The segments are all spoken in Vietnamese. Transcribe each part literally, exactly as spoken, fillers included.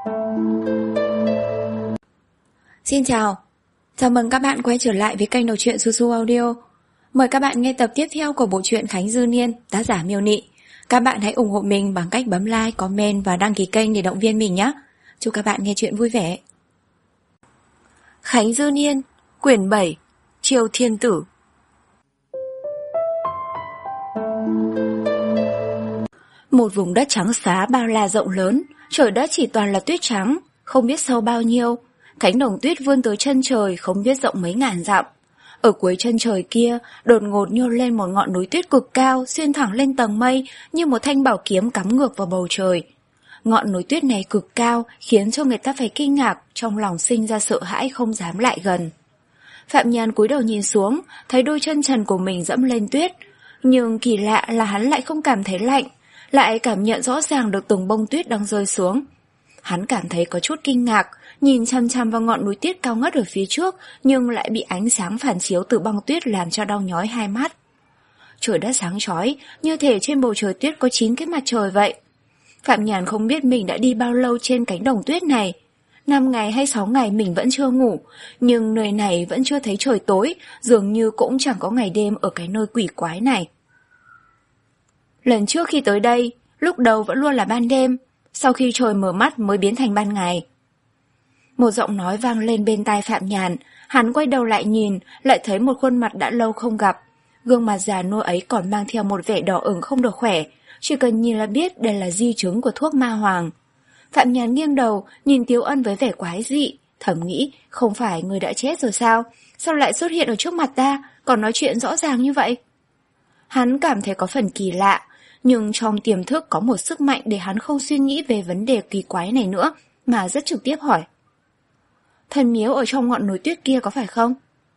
Xin chào, chào mừng các bạn quay trở lại với kênh đọc truyện Su Su Audio. Mời các bạn nghe tập tiếp theo của bộ truyện Khánh Dư Niên, tác giả Miêu Nị. Các bạn hãy ủng hộ mình bằng cách bấm like, comment và đăng ký kênh để động viên mình nhé. Chúc các bạn nghe truyện vui vẻ. Khánh Dư Niên, quyển bảy, Triều Thiên Tử. Một vùng đất trắng xá bao la rộng lớn, trời đất chỉ toàn là tuyết trắng, không biết sâu bao nhiêu. Cánh đồng tuyết vươn tới chân trời không biết rộng mấy ngàn dặm. Ở cuối chân trời kia, đột ngột nhô lên một ngọn núi tuyết cực cao xuyên thẳng lên tầng mây như một thanh bảo kiếm cắm ngược vào bầu trời. Ngọn núi tuyết này cực cao khiến cho người ta phải kinh ngạc, trong lòng sinh ra sợ hãi không dám lại gần. Phạm Nhàn cúi đầu nhìn xuống, thấy đôi chân trần của mình dẫm lên tuyết, nhưng kỳ lạ là hắn lại không cảm thấy lạnh, lại cảm nhận rõ ràng được từng bông tuyết đang rơi xuống. Hắn cảm thấy có chút kinh ngạc, nhìn chăm chăm vào ngọn núi tuyết cao ngất ở phía trước, nhưng lại bị ánh sáng phản chiếu từ băng tuyết làm cho đau nhói hai mắt. Trời đất sáng chói, như thể trên bầu trời tuyết có chín cái mặt trời vậy. Phạm Nhàn không biết mình đã đi bao lâu trên cánh đồng tuyết này. Năm ngày hay sáu ngày mình vẫn chưa ngủ, nhưng nơi này vẫn chưa thấy trời tối, dường như cũng chẳng có ngày đêm ở cái nơi quỷ quái này. Lần trước khi tới đây, lúc đầu vẫn luôn là ban đêm, sau khi trời mở mắt mới biến thành ban ngày. Một giọng nói vang lên bên tai Phạm Nhàn, hắn quay đầu lại nhìn, lại thấy một khuôn mặt đã lâu không gặp. Gương mặt già nua ấy còn mang theo một vẻ đỏ ửng không được khỏe, chỉ cần nhìn là biết đây là di chứng của thuốc ma hoàng. Phạm Nhàn nghiêng đầu, nhìn Tiếu Ân với vẻ quái dị, thầm nghĩ, không phải người đã chết rồi sao? Sao lại xuất hiện ở trước mặt ta, còn nói chuyện rõ ràng như vậy? Hắn cảm thấy có phần kỳ lạ, nhưng trong tiềm thức có một sức mạnh để hắn không suy nghĩ về vấn đề kỳ quái này nữa, mà rất trực tiếp hỏi. Thần miếu ở trong ngọn núi tuyết kia có phải không?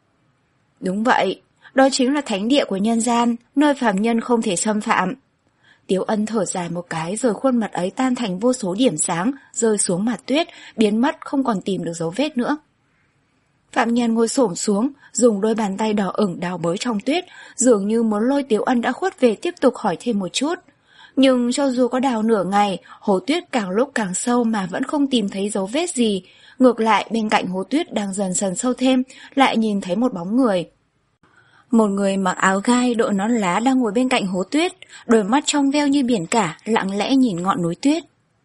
Đúng vậy, đó chính là thánh địa của nhân gian, nơi phàm nhân không thể xâm phạm. Tiếu Ân thở dài một cái rồi khuôn mặt ấy tan thành vô số điểm sáng, rơi xuống mặt tuyết, biến mất không còn tìm được dấu vết nữa. Phạm Nhàn ngồi xổm xuống, dùng đôi bàn tay đỏ ửng đào bới trong tuyết, dường như muốn lôi Tiếu Ân đã khuất về tiếp tục hỏi thêm một chút. Nhưng cho dù có đào nửa ngày, hố tuyết càng lúc càng sâu mà vẫn không tìm thấy dấu vết gì. Ngược lại, bên cạnh hố tuyết đang dần dần sâu thêm, lại nhìn thấy một bóng người. Một người mặc áo gai đội nón lá đang ngồi bên cạnh hố tuyết, đôi mắt trong veo như biển cả, lặng lẽ nhìn ngọn núi tuyết.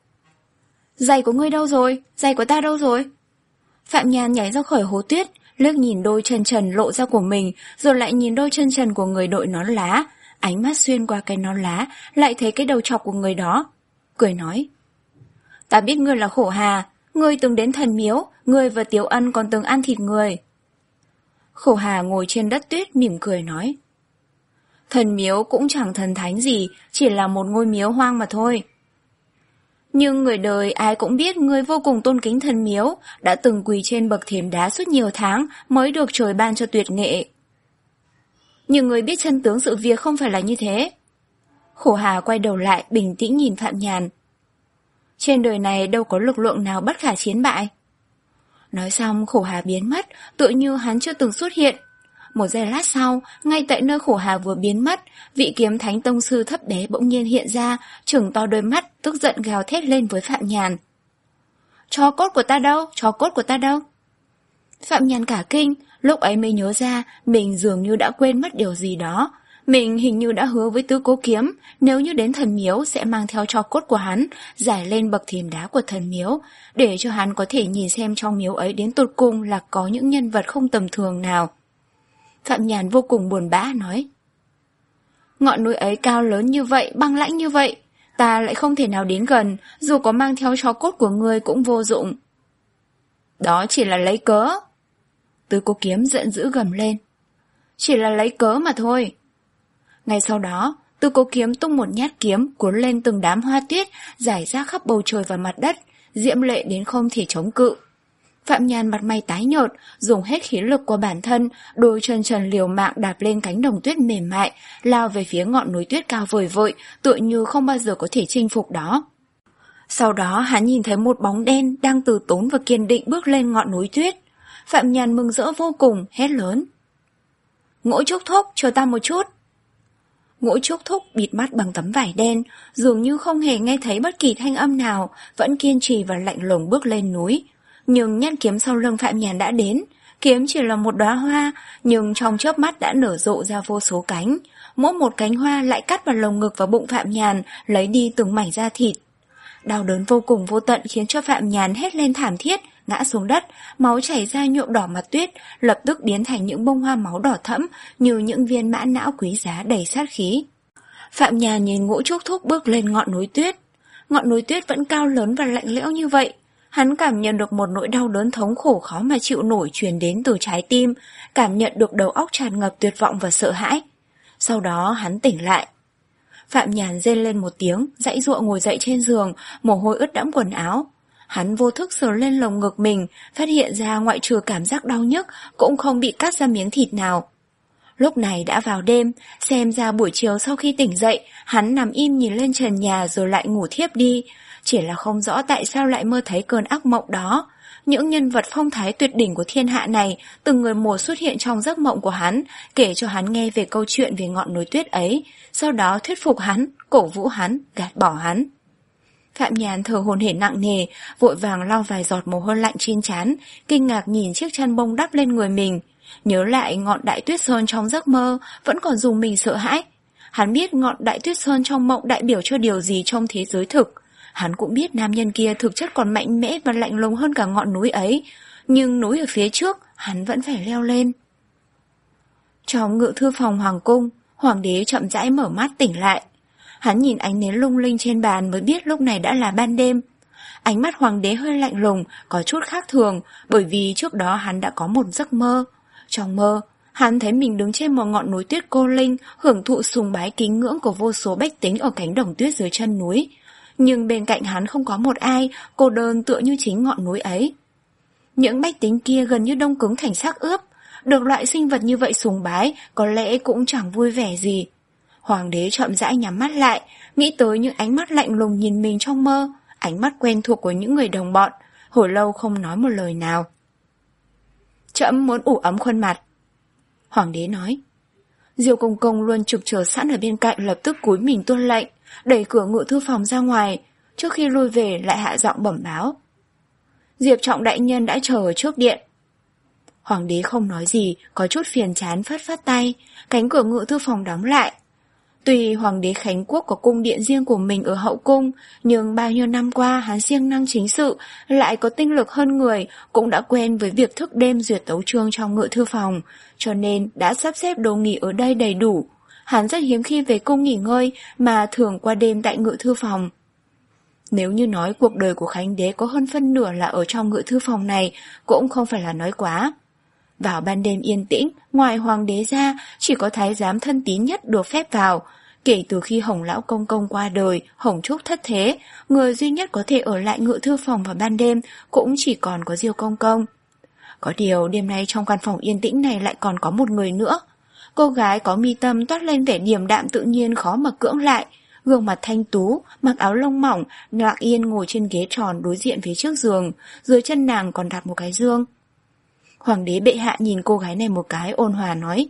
Giày của ngươi đâu rồi? Giày của ta đâu rồi? Phạm Nhàn nhảy ra khỏi hố tuyết, liếc nhìn đôi chân trần lộ ra của mình, rồi lại nhìn đôi chân trần của người đội nón lá, ánh mắt xuyên qua cái nón lá, lại thấy cái đầu trọc của người đó. Cười nói, ta biết ngươi là Khổ Hà, ngươi từng đến thần miếu, ngươi và Tiếu Ân còn từng ăn thịt người. Khổ Hà ngồi trên đất tuyết mỉm cười nói, thần miếu cũng chẳng thần thánh gì, chỉ là một ngôi miếu hoang mà thôi. Nhưng người đời ai cũng biết ngươi vô cùng tôn kính thần miếu, đã từng quỳ trên bậc thềm đá suốt nhiều tháng mới được trời ban cho tuyệt nghệ. Nhưng người biết chân tướng sự việc không phải là như thế. Khổ Hà quay đầu lại bình tĩnh nhìn Phạm Nhàn. Trên đời này đâu có lực lượng nào bất khả chiến bại. Nói xong Khổ Hà biến mất, tựa như hắn chưa từng xuất hiện. Một giây lát sau, ngay tại nơi Khổ Hà vừa biến mất, vị kiếm thánh tông sư thấp bé bỗng nhiên hiện ra, trừng to đôi mắt, tức giận gào thét lên với Phạm Nhàn. Chó cốt của ta đâu? Chó cốt của ta đâu? Phạm Nhàn cả kinh, lúc ấy mới nhớ ra mình dường như đã quên mất điều gì đó. Mình hình như đã hứa với Tứ Cố Kiếm, nếu như đến thần miếu sẽ mang theo tro cốt của hắn, giải lên bậc thềm đá của thần miếu, để cho hắn có thể nhìn xem trong miếu ấy đến tột cùng là có những nhân vật không tầm thường nào. Phạm Nhàn vô cùng buồn bã nói, ngọn núi ấy cao lớn như vậy, băng lãnh như vậy, ta lại không thể nào đến gần, dù có mang theo tro cốt của ngươi cũng vô dụng. Đó chỉ là lấy cớ. Tứ Cố Kiếm giận dữ gầm lên, chỉ là lấy cớ mà thôi. Ngay sau đó, Tứ Cố Kiếm tung một nhát kiếm cuốn lên từng đám hoa tuyết, rải ra khắp bầu trời và mặt đất, diễm lệ đến không thể chống cự. Phạm Nhàn mặt mày tái nhợt, dùng hết khí lực của bản thân, đôi chân trần liều mạng đạp lên cánh đồng tuyết mềm mại, lao về phía ngọn núi tuyết cao vời vợi, tựa như không bao giờ có thể chinh phục đó. Sau đó hắn nhìn thấy một bóng đen đang từ tốn và kiên định bước lên ngọn núi tuyết. Phạm Nhàn mừng rỡ vô cùng, hét lớn. Ngũ Trúc Thúc, chờ ta một chút. Ngũ Trúc Thúc bịt mắt bằng tấm vải đen, dường như không hề nghe thấy bất kỳ thanh âm nào, vẫn kiên trì và lạnh lùng bước lên núi. Nhưng nhát kiếm sau lưng Phạm Nhàn đã đến. Kiếm chỉ là một đóa hoa, nhưng trong chớp mắt đã nở rộ ra vô số cánh. Mỗi một cánh hoa lại cắt vào lồng ngực và bụng Phạm Nhàn, lấy đi từng mảnh da thịt. Đau đớn vô cùng vô tận khiến cho Phạm Nhàn hét lên thảm thiết, ngã xuống đất, máu chảy ra nhuộm đỏ mặt tuyết, lập tức biến thành những bông hoa máu đỏ thẫm như những viên mã não quý giá đầy sát khí. Phạm Nhàn nhìn Ngũ Trúc Thúc bước lên ngọn núi tuyết. Ngọn núi tuyết vẫn cao lớn và lạnh lẽo như vậy. Hắn cảm nhận được một nỗi đau đớn thống khổ khó mà chịu nổi truyền đến từ trái tim, cảm nhận được đầu óc tràn ngập tuyệt vọng và sợ hãi. Sau đó hắn tỉnh lại. Phạm Nhàn rên lên một tiếng, giãy giụa ngồi dậy trên giường, mồ hôi ướt đẫm quần áo. Hắn vô thức sờ lên lồng ngực mình, phát hiện ra ngoại trừ cảm giác đau nhức cũng không bị cắt ra miếng thịt nào. Lúc này đã vào đêm, xem ra buổi chiều sau khi tỉnh dậy, hắn nằm im nhìn lên trần nhà rồi lại ngủ thiếp đi. Chỉ là không rõ tại sao lại mơ thấy cơn ác mộng đó. Những nhân vật phong thái tuyệt đỉnh của thiên hạ này, từng người một xuất hiện trong giấc mộng của hắn, kể cho hắn nghe về câu chuyện về ngọn núi tuyết ấy, sau đó thuyết phục hắn, cổ vũ hắn, gạt bỏ hắn. Phạm Nhàn thở hổn hển nặng nề, vội vàng lau vài giọt mồ hôi lạnh trên trán, kinh ngạc nhìn chiếc chăn bông đắp lên người mình. Nhớ lại ngọn đại tuyết sơn trong giấc mơ, vẫn còn dùng mình sợ hãi. Hắn biết ngọn đại tuyết sơn trong mộng đại biểu cho điều gì trong thế giới thực. Hắn cũng biết nam nhân kia thực chất còn mạnh mẽ và lạnh lùng hơn cả ngọn núi ấy, nhưng núi ở phía trước, hắn vẫn phải leo lên. Trong ngự thư phòng hoàng cung, hoàng đế chậm rãi mở mắt tỉnh lại. Hắn nhìn ánh nến lung linh trên bàn mới biết lúc này đã là ban đêm. Ánh mắt hoàng đế hơi lạnh lùng, có chút khác thường, bởi vì trước đó hắn đã có một giấc mơ. Trong mơ, hắn thấy mình đứng trên một ngọn núi tuyết cô linh, hưởng thụ sùng bái kính ngưỡng của vô số bách tính ở cánh đồng tuyết dưới chân núi. Nhưng bên cạnh hắn không có một ai, cô đơn tựa như chính ngọn núi ấy. Những bách tính kia gần như đông cứng thành xác ướp, được loại sinh vật như vậy sùng bái có lẽ cũng chẳng vui vẻ gì. Hoàng đế chậm rãi nhắm mắt lại, nghĩ tới những ánh mắt lạnh lùng nhìn mình trong mơ, ánh mắt quen thuộc của những người đồng bọn, hồi lâu không nói một lời nào. Trẫm muốn ủ ấm khuôn mặt. Hoàng đế nói. Diêu Công Công luôn trực chờ sẵn ở bên cạnh lập tức cúi mình tuân lệnh, đẩy cửa ngự thư phòng ra ngoài, trước khi lui về lại hạ giọng bẩm báo. Diệp Trọng đại nhân đã chờ ở trước điện. Hoàng đế không nói gì, có chút phiền chán phất phất tay, cánh cửa ngự thư phòng đóng lại. Tuy Hoàng đế Khánh Quốc có cung điện riêng của mình ở hậu cung, nhưng bao nhiêu năm qua hắn siêng năng chính sự, lại có tinh lực hơn người, cũng đã quen với việc thức đêm duyệt tấu chương trong ngự thư phòng, cho nên đã sắp xếp đồ nghỉ ở đây đầy đủ. Hắn rất hiếm khi về cung nghỉ ngơi, mà thường qua đêm tại ngự thư phòng. Nếu như nói cuộc đời của Khánh đế có hơn phân nửa là ở trong ngự thư phòng này, cũng không phải là nói quá. Vào ban đêm yên tĩnh, ngoài hoàng đế ra, chỉ có thái giám thân tín nhất được phép vào. Kể từ khi Hồng Lão Công Công qua đời, Hồng Trúc thất thế, người duy nhất có thể ở lại ngự thư phòng vào ban đêm cũng chỉ còn có Diêu Công Công. Có điều đêm nay trong căn phòng yên tĩnh này lại còn có một người nữa. Cô gái có mi tâm toát lên vẻ điềm đạm tự nhiên khó mà cưỡng lại, gương mặt thanh tú, mặc áo lông mỏng, lặng yên ngồi trên ghế tròn đối diện phía trước giường, dưới chân nàng còn đặt một cái dương. Hoàng đế bệ hạ nhìn cô gái này một cái ôn hòa nói.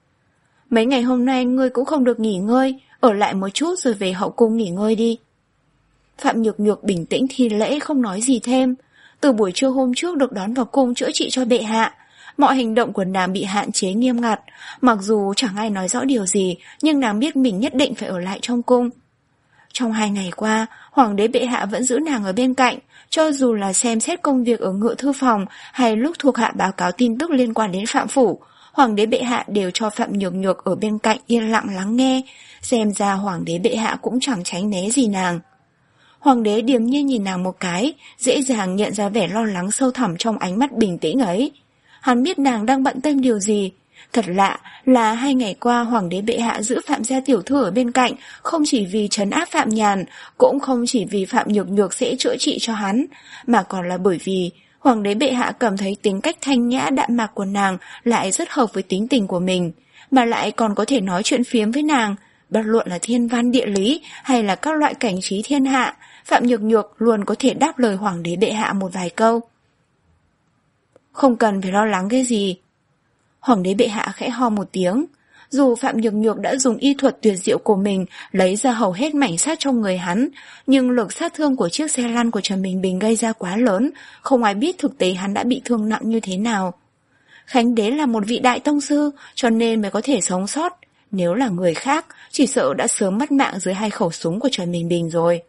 Mấy ngày hôm nay ngươi cũng không được nghỉ ngơi, ở lại một chút rồi về hậu cung nghỉ ngơi đi. Phạm Nhược Nhược bình tĩnh thi lễ không nói gì thêm. Từ buổi trưa hôm trước được đón vào cung chữa trị cho bệ hạ, mọi hành động của nàng bị hạn chế nghiêm ngặt, mặc dù chẳng ai nói rõ điều gì, nhưng nàng biết mình nhất định phải ở lại trong cung. Trong hai ngày qua, Hoàng đế bệ hạ vẫn giữ nàng ở bên cạnh, cho dù là xem xét công việc ở ngự thư phòng hay lúc thuộc hạ báo cáo tin tức liên quan đến Phạm Phủ, Hoàng đế bệ hạ đều cho Phạm Nhược Nhược ở bên cạnh yên lặng lắng nghe, xem ra Hoàng đế bệ hạ cũng chẳng tránh né gì nàng. Hoàng đế điềm nhiên nhìn nàng một cái, dễ dàng nhận ra vẻ lo lắng sâu thẳm trong ánh mắt bình tĩnh ấy. Hắn biết nàng đang bận tâm điều gì. Thật lạ là hai ngày qua Hoàng đế bệ hạ giữ Phạm gia tiểu thư ở bên cạnh, không chỉ vì trấn áp Phạm Nhàn, cũng không chỉ vì Phạm Nhược Nhược sẽ chữa trị cho hắn, mà còn là bởi vì Hoàng đế bệ hạ cảm thấy tính cách thanh nhã đạm mạc của nàng lại rất hợp với tính tình của mình, mà lại còn có thể nói chuyện phiếm với nàng, bất luận là thiên văn địa lý hay là các loại cảnh trí thiên hạ, Phạm Nhược Nhược luôn có thể đáp lời Hoàng đế bệ hạ một vài câu. Không cần phải lo lắng cái gì. Hoàng đế bệ hạ khẽ ho một tiếng. Dù Phạm Nhược Nhược đã dùng y thuật tuyệt diệu của mình lấy ra hầu hết mảnh sát trong người hắn, nhưng lực sát thương của chiếc xe lăn của Trần Bình Bình gây ra quá lớn, không ai biết thực tế hắn đã bị thương nặng như thế nào. Khánh Đế là một vị đại tông sư, cho nên mới có thể sống sót. Nếu là người khác, chỉ sợ đã sớm mất mạng dưới hai khẩu súng của Trần Bình Bình rồi.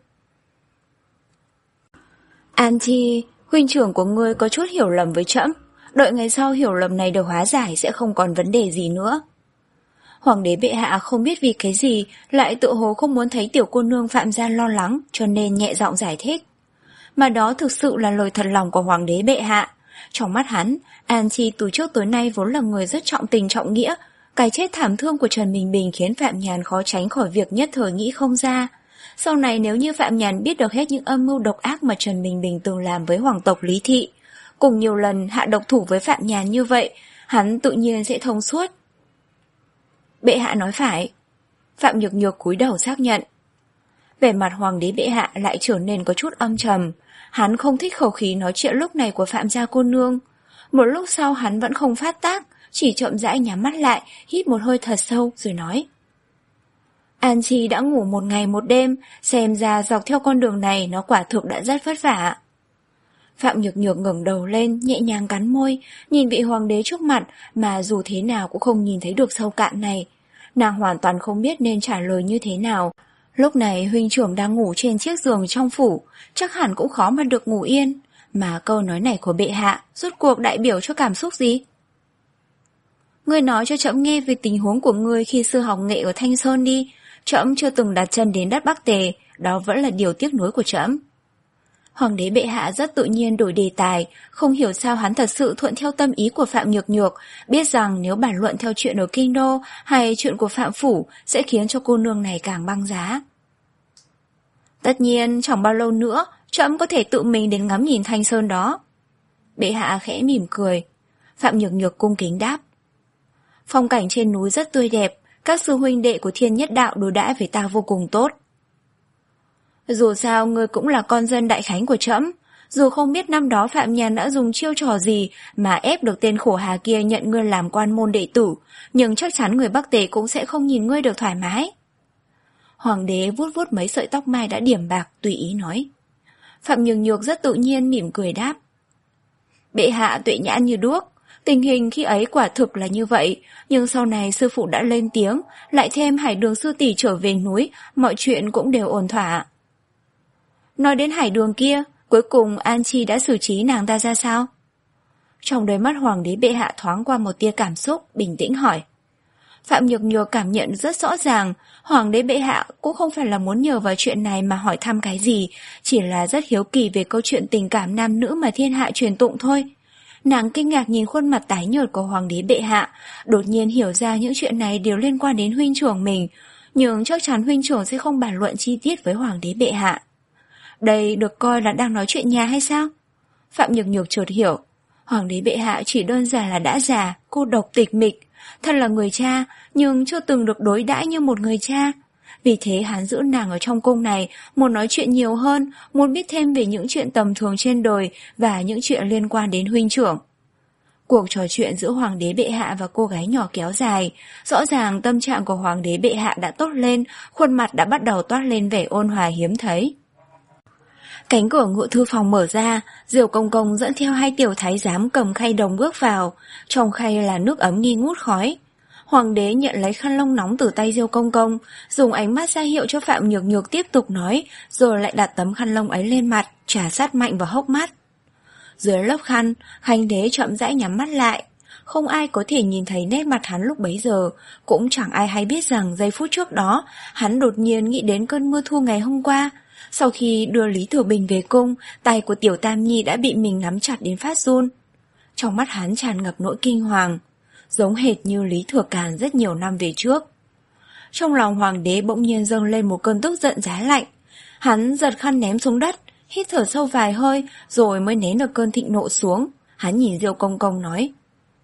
An Chi, huynh trưởng của ngươi có chút hiểu lầm với trẫm. Đợi ngày sau hiểu lầm này được hóa giải sẽ không còn vấn đề gì nữa. Hoàng đế bệ hạ không biết vì cái gì lại tự hồ không muốn thấy tiểu cô nương Phạm gia lo lắng, cho nên nhẹ giọng giải thích. Mà đó thực sự là lời thật lòng của hoàng đế bệ hạ. Trong mắt hắn, An Chi từ trước tới nay vốn là người rất trọng tình trọng nghĩa. Cái chết thảm thương của Trần Bình Bình khiến Phạm Nhàn khó tránh khỏi việc nhất thời nghĩ không ra. Sau này nếu như Phạm Nhàn biết được hết những âm mưu độc ác mà Trần Bình Bình từng làm với hoàng tộc Lý Thị, cùng nhiều lần hạ độc thủ với Phạm Nhàn như vậy, hắn tự nhiên sẽ thông suốt. Bệ hạ nói phải. Phạm Nhược Nhược cúi đầu xác nhận. Vẻ mặt hoàng đế bệ hạ lại trở nên có chút âm trầm. Hắn không thích khẩu khí nói chuyện lúc này của Phạm gia cô nương. Một lúc sau hắn vẫn không phát tác, chỉ chậm rãi nhắm mắt lại, hít một hơi thật sâu rồi nói. An Chi đã ngủ một ngày một đêm, xem ra dọc theo con đường này nó quả thực đã rất vất vả. Phạm Nhược Nhược ngẩng đầu lên, nhẹ nhàng cắn môi, nhìn vị hoàng đế trước mặt mà dù thế nào cũng không nhìn thấy được sâu cạn này. Nàng hoàn toàn không biết nên trả lời như thế nào. Lúc này huynh trưởng đang ngủ trên chiếc giường trong phủ, chắc hẳn cũng khó mà được ngủ yên. Mà câu nói này của bệ hạ, rốt cuộc đại biểu cho cảm xúc gì? Ngươi nói cho trẫm nghe về tình huống của ngươi khi xưa học nghệ ở Thanh Sơn đi. Trẫm chưa từng đặt chân đến đất Bắc Tề, đó vẫn là điều tiếc nuối của trẫm. Hoàng đế bệ hạ rất tự nhiên đổi đề tài, không hiểu sao hắn thật sự thuận theo tâm ý của Phạm Nhược Nhược, biết rằng nếu bàn luận theo chuyện ở Kinh Đô hay chuyện của Phạm Phủ sẽ khiến cho cô nương này càng băng giá. Tất nhiên, chẳng bao lâu nữa, trẫm có thể tự mình đến ngắm nhìn Thanh Sơn đó. Bệ hạ khẽ mỉm cười. Phạm Nhược Nhược cung kính đáp. Phong cảnh trên núi rất tươi đẹp, các sư huynh đệ của Thiên Nhất Đạo đối đãi với ta vô cùng tốt. Dù sao ngươi cũng là con dân đại khánh của trẫm, dù không biết năm đó Phạm Nhàn đã dùng chiêu trò gì mà ép được tên khổ hà kia nhận ngươi làm quan môn đệ tử, nhưng chắc chắn người Bắc Tề cũng sẽ không nhìn ngươi được thoải mái. Hoàng đế vuốt vuốt mấy sợi tóc mai đã điểm bạc, tùy ý nói. Phạm Nhược Nhược rất tự nhiên mỉm cười đáp. Bệ hạ tuệ nhãn như đuốc, tình hình khi ấy quả thực là như vậy, nhưng sau này sư phụ đã lên tiếng, lại thêm Hải Đường sư tỷ trở về núi, mọi chuyện cũng đều ổn thỏa. Nói đến Hải Đường kia, cuối cùng An Chi đã xử trí nàng ta ra sao? Trong đôi mắt hoàng đế bệ hạ thoáng qua một tia cảm xúc, bình tĩnh hỏi. Phạm Nhược Nhược cảm nhận rất rõ ràng, hoàng đế bệ hạ cũng không phải là muốn nhờ vào chuyện này mà hỏi thăm cái gì, chỉ là rất hiếu kỳ về câu chuyện tình cảm nam nữ mà thiên hạ truyền tụng thôi. Nàng kinh ngạc nhìn khuôn mặt tái nhợt của hoàng đế bệ hạ, đột nhiên hiểu ra những chuyện này đều liên quan đến huynh trưởng mình, nhưng chắc chắn huynh trưởng sẽ không bàn luận chi tiết với hoàng đế bệ hạ. Đây được coi là đang nói chuyện nhà hay sao? Phạm Nhược Nhược chợt hiểu, hoàng đế bệ hạ chỉ đơn giản là đã già, cô độc tịch mịch, thân là người cha nhưng chưa từng được đối đãi như một người cha. Vì thế hắn giữ nàng ở trong cung này, muốn nói chuyện nhiều hơn, muốn biết thêm về những chuyện tầm thường trên đời và những chuyện liên quan đến huynh trưởng. Cuộc trò chuyện giữa hoàng đế bệ hạ và cô gái nhỏ kéo dài, rõ ràng tâm trạng của hoàng đế bệ hạ đã tốt lên, khuôn mặt đã bắt đầu toát lên vẻ ôn hòa hiếm thấy. Cánh cửa ngự thư phòng mở ra, Diều Công Công dẫn theo hai tiểu thái giám cầm khay đồng bước vào, trong khay là nước ấm nghi ngút khói. Hoàng đế nhận lấy khăn lông nóng từ tay Diêu Công Công, dùng ánh mắt ra hiệu cho Phạm Nhược Nhược tiếp tục nói, rồi lại đặt tấm khăn lông ấy lên mặt, trà sát mạnh vào hốc mắt. Dưới lớp khăn, Khánh đế chậm rãi nhắm mắt lại. Không ai có thể nhìn thấy nét mặt hắn lúc bấy giờ, cũng chẳng ai hay biết rằng giây phút trước đó, hắn đột nhiên nghĩ đến cơn mưa thu ngày hôm qua. Sau khi đưa Lý Thừa Bình về cung, tay của Tiểu Tam Nhi đã bị mình nắm chặt đến phát run. Trong mắt hắn tràn ngập nỗi kinh hoàng, giống hệt như Lý Thừa Càn rất nhiều năm về trước. Trong lòng hoàng đế bỗng nhiên dâng lên một cơn tức giận giá lạnh. Hắn giật khăn ném xuống đất, hít thở sâu vài hơi, rồi mới nén được cơn thịnh nộ xuống. Hắn nhìn Diêu Công Công nói.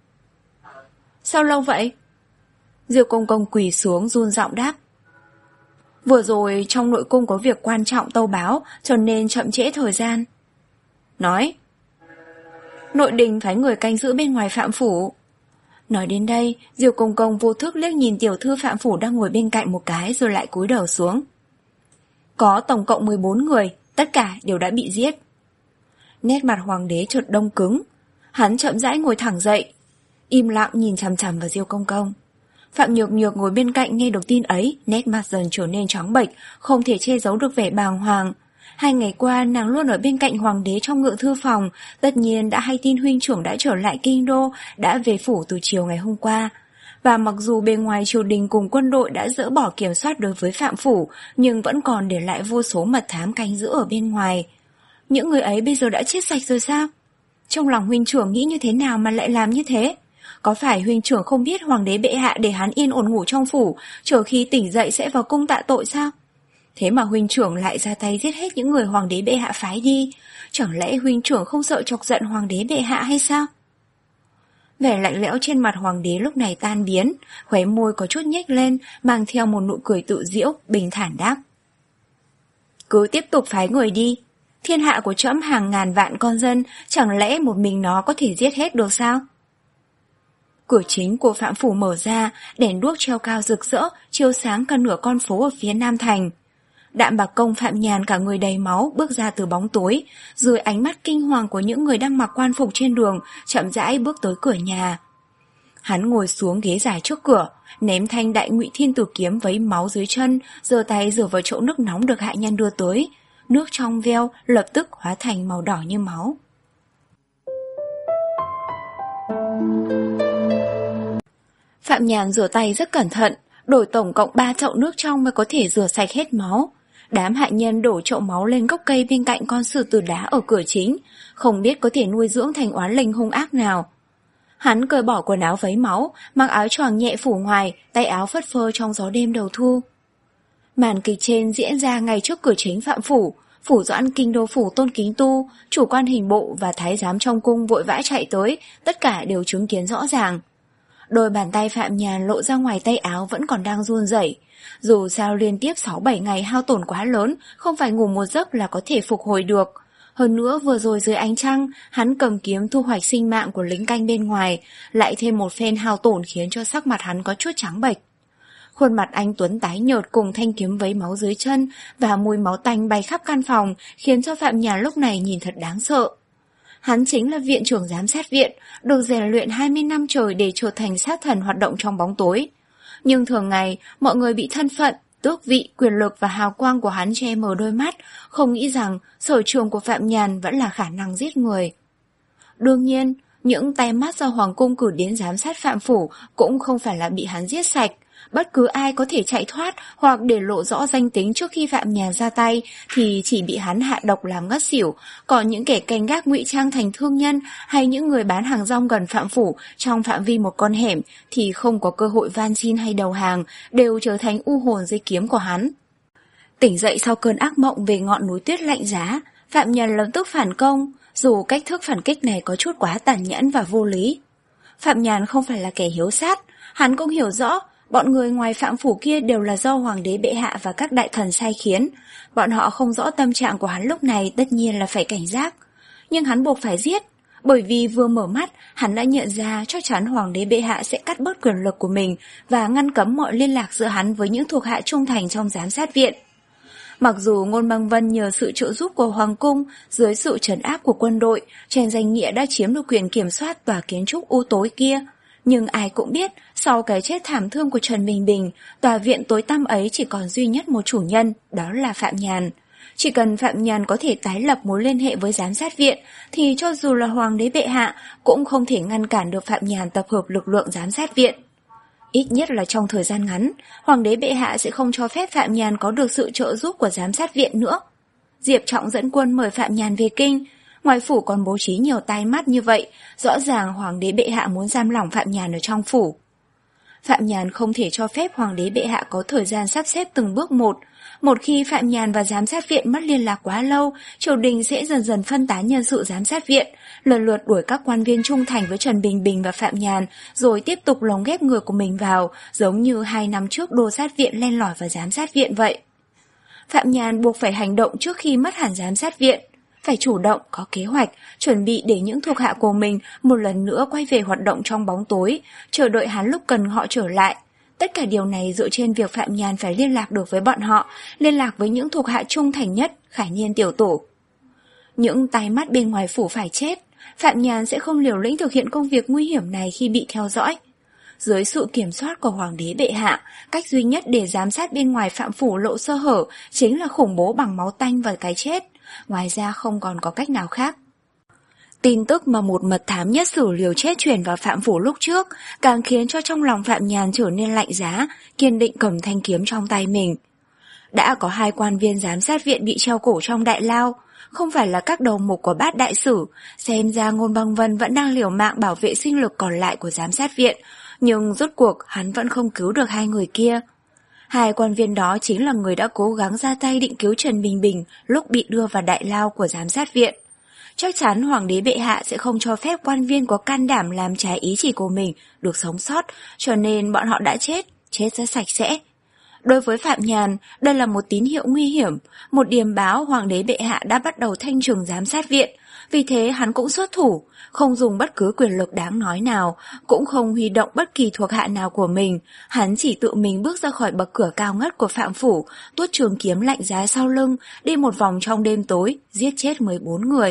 Sao lâu vậy? Diêu Công Công quỳ xuống run giọng đáp. Vừa rồi trong nội cung có việc quan trọng tâu báo, cho nên chậm trễ thời gian. Nói. Nội đình phái người canh giữ bên ngoài Phạm phủ. Nói đến đây, Diêu Công Công vô thức liếc nhìn tiểu thư Phạm Phủ đang ngồi bên cạnh một cái rồi lại cúi đầu xuống. Có tổng cộng mười bốn người, tất cả đều đã bị giết. Nét mặt hoàng đế chợt đông cứng. Hắn chậm rãi ngồi thẳng dậy, im lặng nhìn chằm chằm vào Diêu Công Công. Phạm Nhược Nhược ngồi bên cạnh nghe được tin ấy, nét mặt dần trở nên trắng bệch, không thể che giấu được vẻ bàng hoàng. Hai ngày qua nàng luôn ở bên cạnh hoàng đế trong ngự thư phòng, tất nhiên đã hay tin huynh trưởng đã trở lại kinh đô, đã về phủ từ chiều ngày hôm qua. Và mặc dù bề ngoài triều đình cùng quân đội đã dỡ bỏ kiểm soát đối với Phạm Phủ, nhưng vẫn còn để lại vô số mật thám canh giữ ở bên ngoài. Những người ấy bây giờ đã chết sạch rồi sao? Trong lòng huynh trưởng nghĩ như thế nào mà lại làm như thế? Có phải huynh trưởng không biết hoàng đế bệ hạ để hắn yên ổn ngủ trong phủ, chờ khi tỉnh dậy sẽ vào cung tạ tội sao? Thế mà huynh trưởng lại ra tay giết hết những người hoàng đế bệ hạ phái đi. Chẳng lẽ huynh trưởng không sợ chọc giận hoàng đế bệ hạ hay sao? Vẻ lạnh lẽo trên mặt hoàng đế lúc này tan biến, khóe môi có chút nhếch lên, mang theo một nụ cười tự giễu, bình thản đáp. Cứ tiếp tục phái người đi. Thiên hạ của trẫm hàng ngàn vạn con dân, chẳng lẽ một mình nó có thể giết hết được sao? Cửa chính của Phạm Phủ mở ra, đèn đuốc treo cao rực rỡ, chiếu sáng cả nửa con phố ở phía Nam Thành. Đạm Bạc Công Phạm Nhàn cả người đầy máu bước ra từ bóng tối, dưới ánh mắt kinh hoàng của những người đang mặc quan phục trên đường, chậm rãi bước tới cửa nhà. Hắn ngồi xuống ghế dài trước cửa, ném thanh đại ngụy thiên tử kiếm vấy máu dưới chân, giơ tay rửa vào chậu nước nóng được hạ nhân đưa tới. Nước trong veo lập tức hóa thành màu đỏ như máu. Phạm Nhàn rửa tay rất cẩn thận, đổi tổng cộng ba chậu nước trong mới có thể rửa sạch hết máu. Đám hạ nhân đổ chậu máu lên gốc cây bên cạnh con sư tử đá ở cửa chính, không biết có thể nuôi dưỡng thành oán linh hung ác nào. Hắn cởi bỏ quần áo vấy máu, mặc áo choàng nhẹ phủ ngoài, tay áo phất phơ trong gió đêm đầu thu. Màn kịch trên diễn ra ngay trước cửa chính Phạm Phủ. Phủ Doãn kinh đô phủ Tôn Kính Tu, chủ quan hình bộ và thái giám trong cung vội vã chạy tới, tất cả đều chứng kiến rõ ràng. Đôi bàn tay Phạm Nhàn lộ ra ngoài tay áo vẫn còn đang run rẩy. Dù sao liên tiếp sáu bảy ngày hao tổn quá lớn, không phải ngủ một giấc là có thể phục hồi được. Hơn nữa vừa rồi dưới ánh trăng, hắn cầm kiếm thu hoạch sinh mạng của lính canh bên ngoài, lại thêm một phen hao tổn khiến cho sắc mặt hắn có chút trắng bệch. Khuôn mặt anh Tuấn tái nhợt cùng thanh kiếm vấy máu dưới chân và mùi máu tanh bay khắp căn phòng khiến cho Phạm Nhàn lúc này nhìn thật đáng sợ. Hắn chính là viện trưởng giám sát viện, được rèn luyện hai mươi năm trời để trở thành sát thần hoạt động trong bóng tối. Nhưng thường ngày, mọi người bị thân phận, tước vị, quyền lực và hào quang của hắn che mờ đôi mắt, không nghĩ rằng sở trường của Phạm Nhàn vẫn là khả năng giết người. Đương nhiên, những tay mắt do Hoàng cung cử đến giám sát Phạm Phủ cũng không phải là bị hắn giết sạch. Bất cứ ai có thể chạy thoát hoặc để lộ rõ danh tính trước khi Phạm Nhàn ra tay thì chỉ bị hắn hạ độc làm ngất xỉu, còn những kẻ canh gác ngụy trang thành thương nhân hay những người bán hàng rong gần Phạm Phủ trong phạm vi một con hẻm thì không có cơ hội van xin hay đầu hàng, đều trở thành u hồn dưới kiếm của hắn. Tỉnh dậy sau cơn ác mộng về ngọn núi tuyết lạnh giá, Phạm Nhàn lập tức phản công, dù cách thức phản kích này có chút quá tàn nhẫn và vô lý. Phạm Nhàn không phải là kẻ hiếu sát, hắn cũng hiểu rõ bọn người ngoài Phạm Phủ kia đều là do hoàng đế bệ hạ và các đại thần sai khiến. Bọn họ không rõ tâm trạng của hắn lúc này, tất nhiên là phải cảnh giác. Nhưng hắn buộc phải giết, bởi vì vừa mở mắt, hắn đã nhận ra chắc chắn hoàng đế bệ hạ sẽ cắt bớt quyền lực của mình và ngăn cấm mọi liên lạc giữa hắn với những thuộc hạ trung thành trong giám sát viện. Mặc dù Ngôn Băng Vân nhờ sự trợ giúp của Hoàng cung, dưới sự trấn áp của quân đội, trên danh nghĩa đã chiếm được quyền kiểm soát tòa kiến trúc u tối kia, nhưng ai cũng biết, sau cái chết thảm thương của Trần Bình Bình, tòa viện tối tăm ấy chỉ còn duy nhất một chủ nhân, đó là Phạm Nhàn. Chỉ cần Phạm Nhàn có thể tái lập mối liên hệ với giám sát viện, thì cho dù là hoàng đế bệ hạ, cũng không thể ngăn cản được Phạm Nhàn tập hợp lực lượng giám sát viện. Ít nhất là trong thời gian ngắn, hoàng đế bệ hạ sẽ không cho phép Phạm Nhàn có được sự trợ giúp của giám sát viện nữa. Diệp Trọng dẫn quân mời Phạm Nhàn về kinh. Ngoài phủ còn bố trí nhiều tai mắt như vậy, rõ ràng hoàng đế bệ hạ muốn giam lỏng Phạm Nhàn ở trong phủ. Phạm Nhàn không thể cho phép hoàng đế bệ hạ có thời gian sắp xếp từng bước một. Một khi Phạm Nhàn và giám sát viện mất liên lạc quá lâu, triều đình sẽ dần dần phân tán nhân sự giám sát viện, lần lượt đuổi các quan viên trung thành với Trần Bình Bình và Phạm Nhàn, rồi tiếp tục lồng ghép người của mình vào, giống như hai năm trước đô sát viện len lỏi vào giám sát viện vậy. Phạm Nhàn buộc phải hành động trước khi mất hẳn giám sát viện. phải chủ động, có kế hoạch, chuẩn bị để những thuộc hạ của mình một lần nữa quay về hoạt động trong bóng tối, chờ đợi hắn lúc cần họ trở lại. Tất cả điều này dựa trên việc Phạm Nhàn phải liên lạc được với bọn họ, liên lạc với những thuộc hạ trung thành nhất, Khải Nhiên tiểu tổ. Những tai mắt bên ngoài phủ phải chết, Phạm Nhàn sẽ không liều lĩnh thực hiện công việc nguy hiểm này khi bị theo dõi. Dưới sự kiểm soát của Hoàng đế bệ hạ, cách duy nhất để giám sát bên ngoài phạm phủ lộ sơ hở chính là khủng bố bằng máu tanh và cái chết. Ngoài ra không còn có cách nào khác. Tin tức mà một mật thám nhất sử liều chết truyền vào phạm phủ lúc trước càng khiến cho trong lòng Phạm Nhàn trở nên lạnh giá, kiên định cầm thanh kiếm trong tay mình. Đã có hai quan viên giám sát viện bị treo cổ trong đại lao, không phải là các đầu mục của Bát đại sử, xem ra Ngôn Băng Vân vẫn đang liều mạng bảo vệ sinh lực còn lại của giám sát viện, nhưng rốt cuộc hắn vẫn không cứu được hai người kia. Hai quan viên đó chính là người đã cố gắng ra tay định cứu Trần Bình Bình lúc bị đưa vào đại lao của giám sát viện. Chắc chắn Hoàng đế bệ hạ sẽ không cho phép quan viên có can đảm làm trái ý chỉ của mình được sống sót, cho nên bọn họ đã chết, chết rất sạch sẽ. Đối với Phạm Nhàn, đây là một tín hiệu nguy hiểm, một điềm báo Hoàng đế bệ hạ đã bắt đầu thanh trừng giám sát viện. Vì thế hắn cũng xuất thủ, không dùng bất cứ quyền lực đáng nói nào, cũng không huy động bất kỳ thuộc hạ nào của mình. Hắn chỉ tự mình bước ra khỏi bậc cửa cao ngất của phạm phủ, tuốt trường kiếm lạnh giá sau lưng, đi một vòng trong đêm tối, giết chết mười bốn người.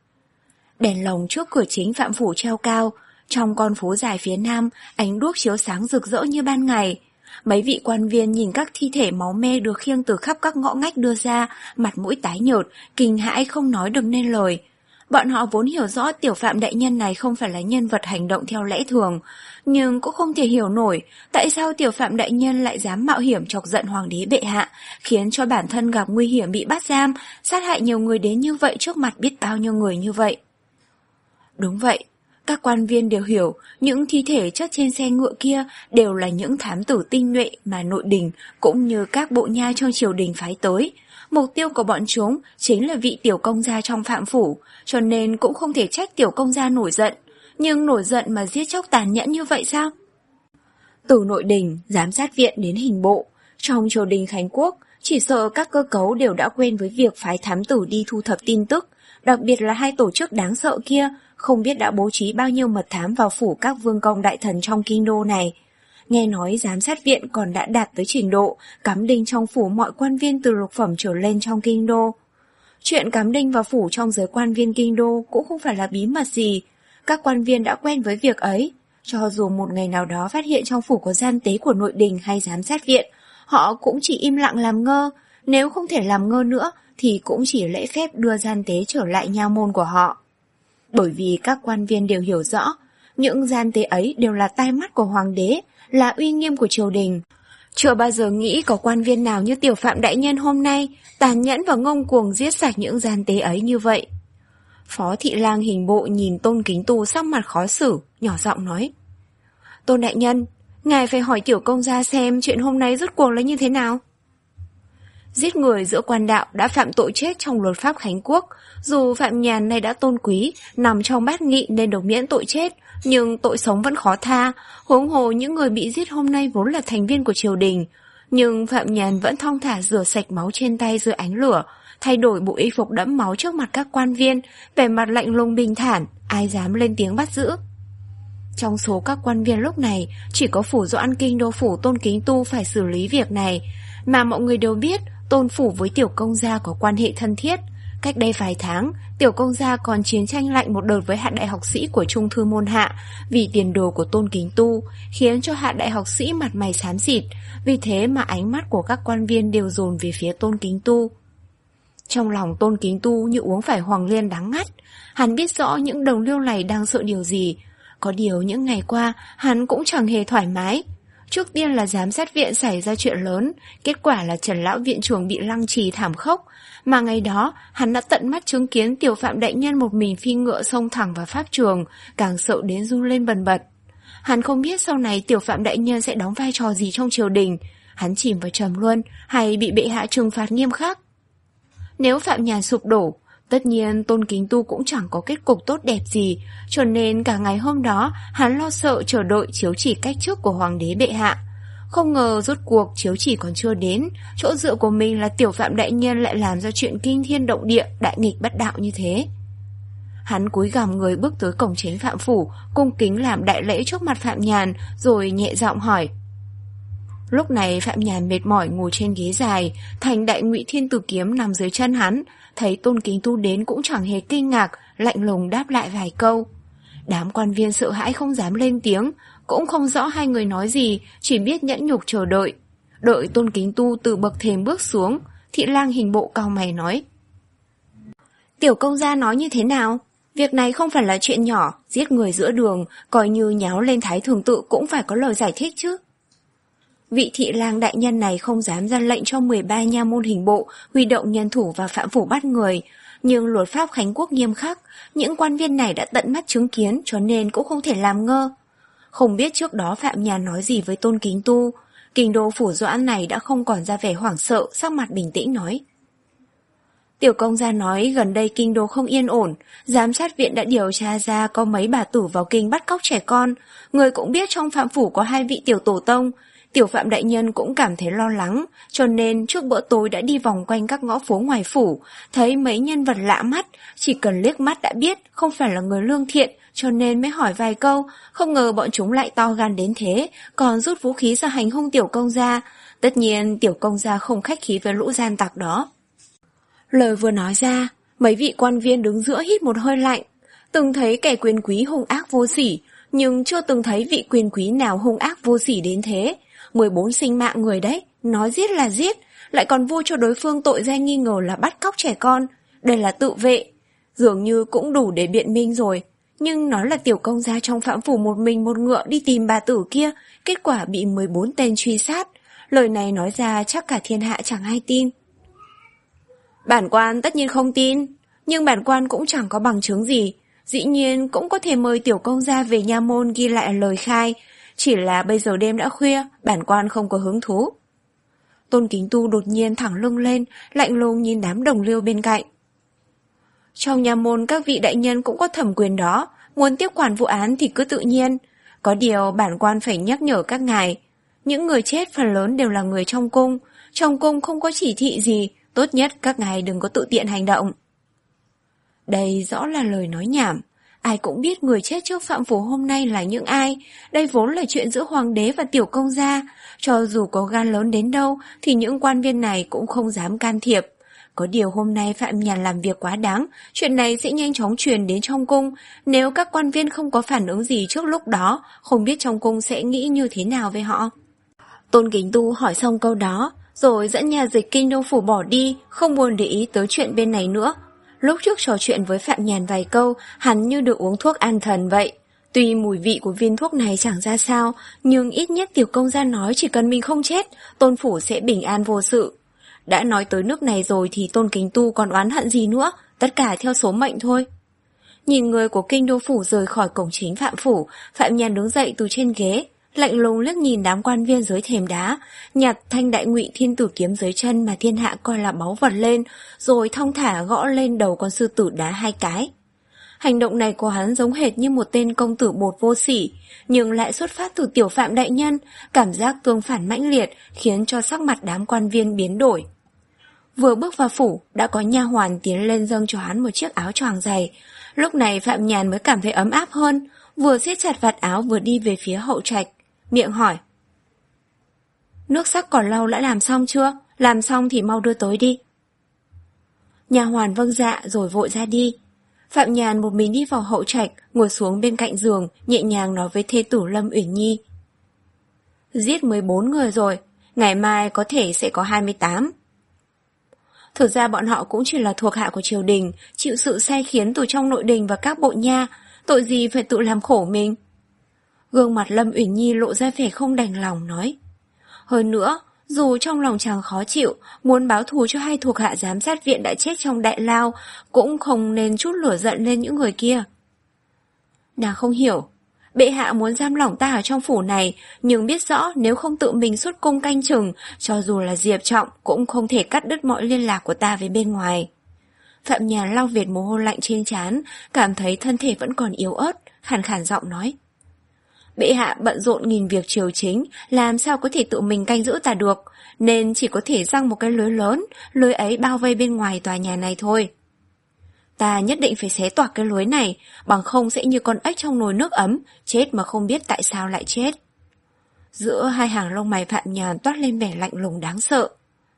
Đèn lồng trước cửa chính phạm phủ treo cao, trong con phố dài phía nam, ánh đuốc chiếu sáng rực rỡ như ban ngày. Mấy vị quan viên nhìn các thi thể máu me được khiêng từ khắp các ngõ ngách đưa ra, mặt mũi tái nhợt, kinh hãi không nói được nên lời. Bọn họ vốn hiểu rõ tiểu Phạm đại nhân này không phải là nhân vật hành động theo lẽ thường, nhưng cũng không thể hiểu nổi tại sao tiểu Phạm đại nhân lại dám mạo hiểm chọc giận Hoàng đế bệ hạ, khiến cho bản thân gặp nguy hiểm bị bắt giam, sát hại nhiều người đến như vậy trước mặt biết bao nhiêu người như vậy. Đúng vậy, các quan viên đều hiểu những thi thể chất trên xe ngựa kia đều là những thám tử tinh nhuệ mà nội đình cũng như các bộ nha trong triều đình phái tới. Mục tiêu của bọn chúng chính là vị tiểu công gia trong phạm phủ, cho nên cũng không thể trách tiểu công gia nổi giận. Nhưng nổi giận mà giết chóc tàn nhẫn như vậy sao? Từ nội đình, giám sát viện đến hình bộ, trong triều đình Khánh Quốc, chỉ sợ các cơ cấu đều đã quen với việc phái thám tử đi thu thập tin tức, đặc biệt là hai tổ chức đáng sợ kia, không biết đã bố trí bao nhiêu mật thám vào phủ các vương công đại thần trong kinh đô này. Nghe nói giám sát viện còn đã đạt tới trình độ cắm đinh trong phủ mọi quan viên từ lục phẩm trở lên trong kinh đô. Chuyện cắm đinh vào phủ trong giới quan viên kinh đô cũng không phải là bí mật gì. Các quan viên đã quen với việc ấy. Cho dù một ngày nào đó phát hiện trong phủ có gian tế của nội đình hay giám sát viện, họ cũng chỉ im lặng làm ngơ. Nếu không thể làm ngơ nữa thì cũng chỉ lễ phép đưa gian tế trở lại nha môn của họ. Bởi vì các quan viên đều hiểu rõ, những gian tế ấy đều là tai mắt của hoàng đế, là uy nghiêm của triều đình. Chưa bao giờ nghĩ có quan viên nào như tiểu Phạm đại nhân hôm nay tàn nhẫn và ngông cuồng giết sạch những gian tế ấy như vậy. Phó thị lang hình bộ nhìn Tôn Kính Tu sắc mặt khó xử, nhỏ giọng nói: Tôn đại nhân, ngài phải hỏi tiểu công gia xem chuyện hôm nay rốt cuộc là như thế nào. Giết người giữa quan đạo đã phạm tội chết trong luật pháp Khánh Quốc. Dù Phạm Nhàn này đã tôn quý, nằm trong bát nghị nên được miễn tội chết, nhưng tội sống vẫn khó tha. Huống hồ những người bị giết hôm nay vốn là thành viên của triều đình. Nhưng Phạm Nhàn vẫn thong thả rửa sạch máu trên tay dưới ánh lửa, thay đổi bộ y phục đẫm máu trước mặt các quan viên, vẻ mặt lạnh lùng bình thản, ai dám lên tiếng bắt giữ. Trong số các quan viên lúc này, chỉ có phủ Doãn Kinh đô phủ Tôn Kính Tu phải xử lý việc này, mà mọi người đều biết Tôn phủ với tiểu công gia có quan hệ thân thiết. Cách đây vài tháng, tiểu công gia còn chiến tranh lạnh một đợt với hạ đại học sĩ của Trung thư môn hạ vì tiền đồ của Tôn Kính Tu, khiến cho hạ đại học sĩ mặt mày xám xịt, vì thế mà ánh mắt của các quan viên đều dồn về phía Tôn Kính Tu. Trong lòng Tôn Kính Tu như uống phải hoàng liên đắng ngắt, hắn biết rõ những đồng liêu này đang sợ điều gì. Có điều những ngày qua, hắn cũng chẳng hề thoải mái. Trước tiên là giám sát viện xảy ra chuyện lớn, kết quả là Trần lão viện trưởng bị lăng trì thảm khốc. Mà ngày đó, hắn đã tận mắt chứng kiến tiểu Phạm đại nhân một mình phi ngựa xông thẳng vào pháp trường, càng sợ đến run lên bần bật. Hắn không biết sau này tiểu Phạm đại nhân sẽ đóng vai trò gì trong triều đình, hắn chìm vào trầm luân hay bị bệ hạ trừng phạt nghiêm khắc. Nếu Phạm Nhàn sụp đổ, tất nhiên Tôn Kính Tu cũng chẳng có kết cục tốt đẹp gì, cho nên cả ngày hôm đó hắn lo sợ chờ đợi chiếu chỉ cách chức của hoàng đế bệ hạ. Không ngờ rốt cuộc chiếu chỉ còn chưa đến, chỗ dựa của mình là tiểu Phạm đại nhân lại làm ra chuyện kinh thiên động địa, đại nghịch bất đạo như thế. Hắn cúi gằm người bước tới cổng chính Phạm phủ, cung kính làm đại lễ trước mặt Phạm Nhàn, rồi nhẹ giọng hỏi. Lúc này Phạm Nhàn mệt mỏi ngồi trên ghế dài, thành đại ngụy thiên tử kiếm nằm dưới chân hắn, thấy Tôn Kính Tu đến cũng chẳng hề kinh ngạc, lạnh lùng đáp lại vài câu. Đám quan viên sợ hãi không dám lên tiếng, cũng không rõ hai người nói gì, chỉ biết nhẫn nhục chờ đợi. Đợi Tôn Kính Tu từ bậc thềm bước xuống, Thị Lang hình bộ cau mày nói. Tiểu công gia nói như thế nào? Việc này không phải là chuyện nhỏ, giết người giữa đường, coi như nháo lên thái thường tự cũng phải có lời giải thích chứ. Vị Thị Lang đại nhân này không dám ra lệnh cho mười ba nha môn hình bộ huy động nhân thủ vào Phạm phủ bắt người, nhưng luật pháp Khánh Quốc nghiêm khắc, những quan viên này đã tận mắt chứng kiến cho nên cũng không thể làm ngơ. Không biết trước đó Phạm Nhàn nói gì với Tôn Kính Tu, kinh đô phủ Doãn này đã không còn ra vẻ hoảng sợ, sắc mặt bình tĩnh nói. Tiểu công gia nói gần đây kinh đô không yên ổn, giám sát viện đã điều tra ra có mấy bà tử vào kinh bắt cóc trẻ con, người cũng biết trong Phạm phủ có hai vị tiểu tổ tông. Tiểu Phạm đại nhân cũng cảm thấy lo lắng, cho nên trước bữa tối đã đi vòng quanh các ngõ phố ngoài phủ, thấy mấy nhân vật lạ mắt, chỉ cần liếc mắt đã biết không phải là người lương thiện, cho nên mới hỏi vài câu, không ngờ bọn chúng lại to gan đến thế, còn rút vũ khí ra hành hung tiểu công gia. Tất nhiên tiểu công gia không khách khí với lũ gian tặc đó. Lời vừa nói ra, mấy vị quan viên đứng giữa hít một hơi lạnh, từng thấy kẻ quyền quý hung ác vô sỉ, nhưng chưa từng thấy vị quyền quý nào hung ác vô sỉ đến thế. mười bốn sinh mạng người đấy, nói giết là giết, lại còn vui cho đối phương tội danh nghi ngờ là bắt cóc trẻ con. Đây là tự vệ, dường như cũng đủ để biện minh rồi. Nhưng nó là tiểu công gia trong Phạm phủ một mình một ngựa đi tìm bà tử kia, kết quả bị mười bốn tên truy sát. Lời này nói ra chắc cả thiên hạ chẳng ai tin. Bản quan tất nhiên không tin, nhưng bản quan cũng chẳng có bằng chứng gì. Dĩ nhiên cũng có thể mời tiểu công gia về nha môn ghi lại lời khai, chỉ là bây giờ đêm đã khuya, bản quan không có hứng thú. Tôn Kính Tu đột nhiên thẳng lưng lên, lạnh lùng nhìn đám đồng liêu bên cạnh. Trong nha môn các vị đại nhân cũng có thẩm quyền đó, muốn tiếp quản vụ án thì cứ tự nhiên. Có điều bản quan phải nhắc nhở các ngài, những người chết phần lớn đều là người trong cung, trong cung không có chỉ thị gì, tốt nhất các ngài đừng có tự tiện hành động. Đây rõ là lời nói nhảm. Ai cũng biết người chết trước Phạm phủ hôm nay là những ai. Đây vốn là chuyện giữa hoàng đế và tiểu công gia. Cho dù có gan lớn đến đâu thì những quan viên này cũng không dám can thiệp. Có điều hôm nay Phạm Nhàn làm việc quá đáng, chuyện này sẽ nhanh chóng truyền đến trong cung. Nếu các quan viên không có phản ứng gì trước lúc đó, không biết trong cung sẽ nghĩ như thế nào về họ. Tôn Kính Tu hỏi xong câu đó, rồi dẫn nhà dịch kinh đô phủ bỏ đi, không buồn để ý tới chuyện bên này nữa. Lúc trước trò chuyện với Phạm Nhàn vài câu, hắn như được uống thuốc an thần vậy. Tuy mùi vị của viên thuốc này chẳng ra sao, nhưng ít nhất tiểu công gia nói chỉ cần mình không chết, Tôn phủ sẽ bình an vô sự. Đã nói tới nước này rồi thì Tôn Kính Tu còn oán hận gì nữa, tất cả theo số mệnh thôi. Nhìn người của kinh đô phủ rời khỏi cổng chính Phạm phủ, Phạm Nhàn đứng dậy từ trên ghế, lạnh lùng liếc nhìn đám quan viên dưới thềm đá, nhặt thanh đại ngụy thiên tử kiếm dưới chân mà thiên hạ coi là báu vật lên, rồi thong thả gõ lên đầu con sư tử đá hai cái. Hành động này của hắn giống hệt như một tên công tử bột vô sỉ, nhưng lại xuất phát từ tiểu Phạm đại nhân, cảm giác tương phản mãnh liệt khiến cho sắc mặt đám quan viên biến đổi. Vừa bước vào phủ, đã có nha hoàn tiến lên dâng cho hắn một chiếc áo choàng dày. Lúc này Phạm Nhàn mới cảm thấy ấm áp hơn, vừa siết chặt vạt áo vừa đi về phía hậu trạch, miệng hỏi. Nước sắc cỏ lau đã làm xong chưa? Làm xong thì mau đưa tới đi. Nha hoàn vâng dạ rồi vội ra đi. Phạm Nhàn một mình đi vào hậu trạch, ngồi xuống bên cạnh giường, nhẹ nhàng nói với thê tử Lâm Uyển Nhi. Giết mười bốn người rồi, ngày mai có thể sẽ có hai mươi tám. Thực ra bọn họ cũng chỉ là thuộc hạ của triều đình, chịu sự sai khiến từ trong nội đình và các bộ nha, tội gì phải tự làm khổ mình. Gương mặt Lâm Uyển Nhi lộ ra vẻ không đành lòng nói. Hơn nữa, dù trong lòng chàng khó chịu, muốn báo thù cho hai thuộc hạ giám sát viện đã chết trong đại lao, cũng không nên chút lửa giận lên những người kia. Nàng không hiểu, bệ hạ muốn giam lỏng ta ở trong phủ này, nhưng biết rõ nếu không tự mình xuất cung canh chừng, cho dù là Diệp Trọng cũng không thể cắt đứt mọi liên lạc của ta với bên ngoài. Phạm Nhàn lau vệt mồ hôi lạnh trên trán, cảm thấy thân thể vẫn còn yếu ớt, khàn khàn giọng nói. Bệ hạ bận rộn nghìn việc triều chính, làm sao có thể tự mình canh giữ ta được, nên chỉ có thể giăng một cái lưới lớn, lưới ấy bao vây bên ngoài tòa nhà này thôi. Ta nhất định phải xé toạc cái lưới này, bằng không sẽ như con ếch trong nồi nước ấm, chết mà không biết tại sao lại chết. Giữa hai hàng lông mày Phạm Nhàn toát lên vẻ lạnh lùng đáng sợ.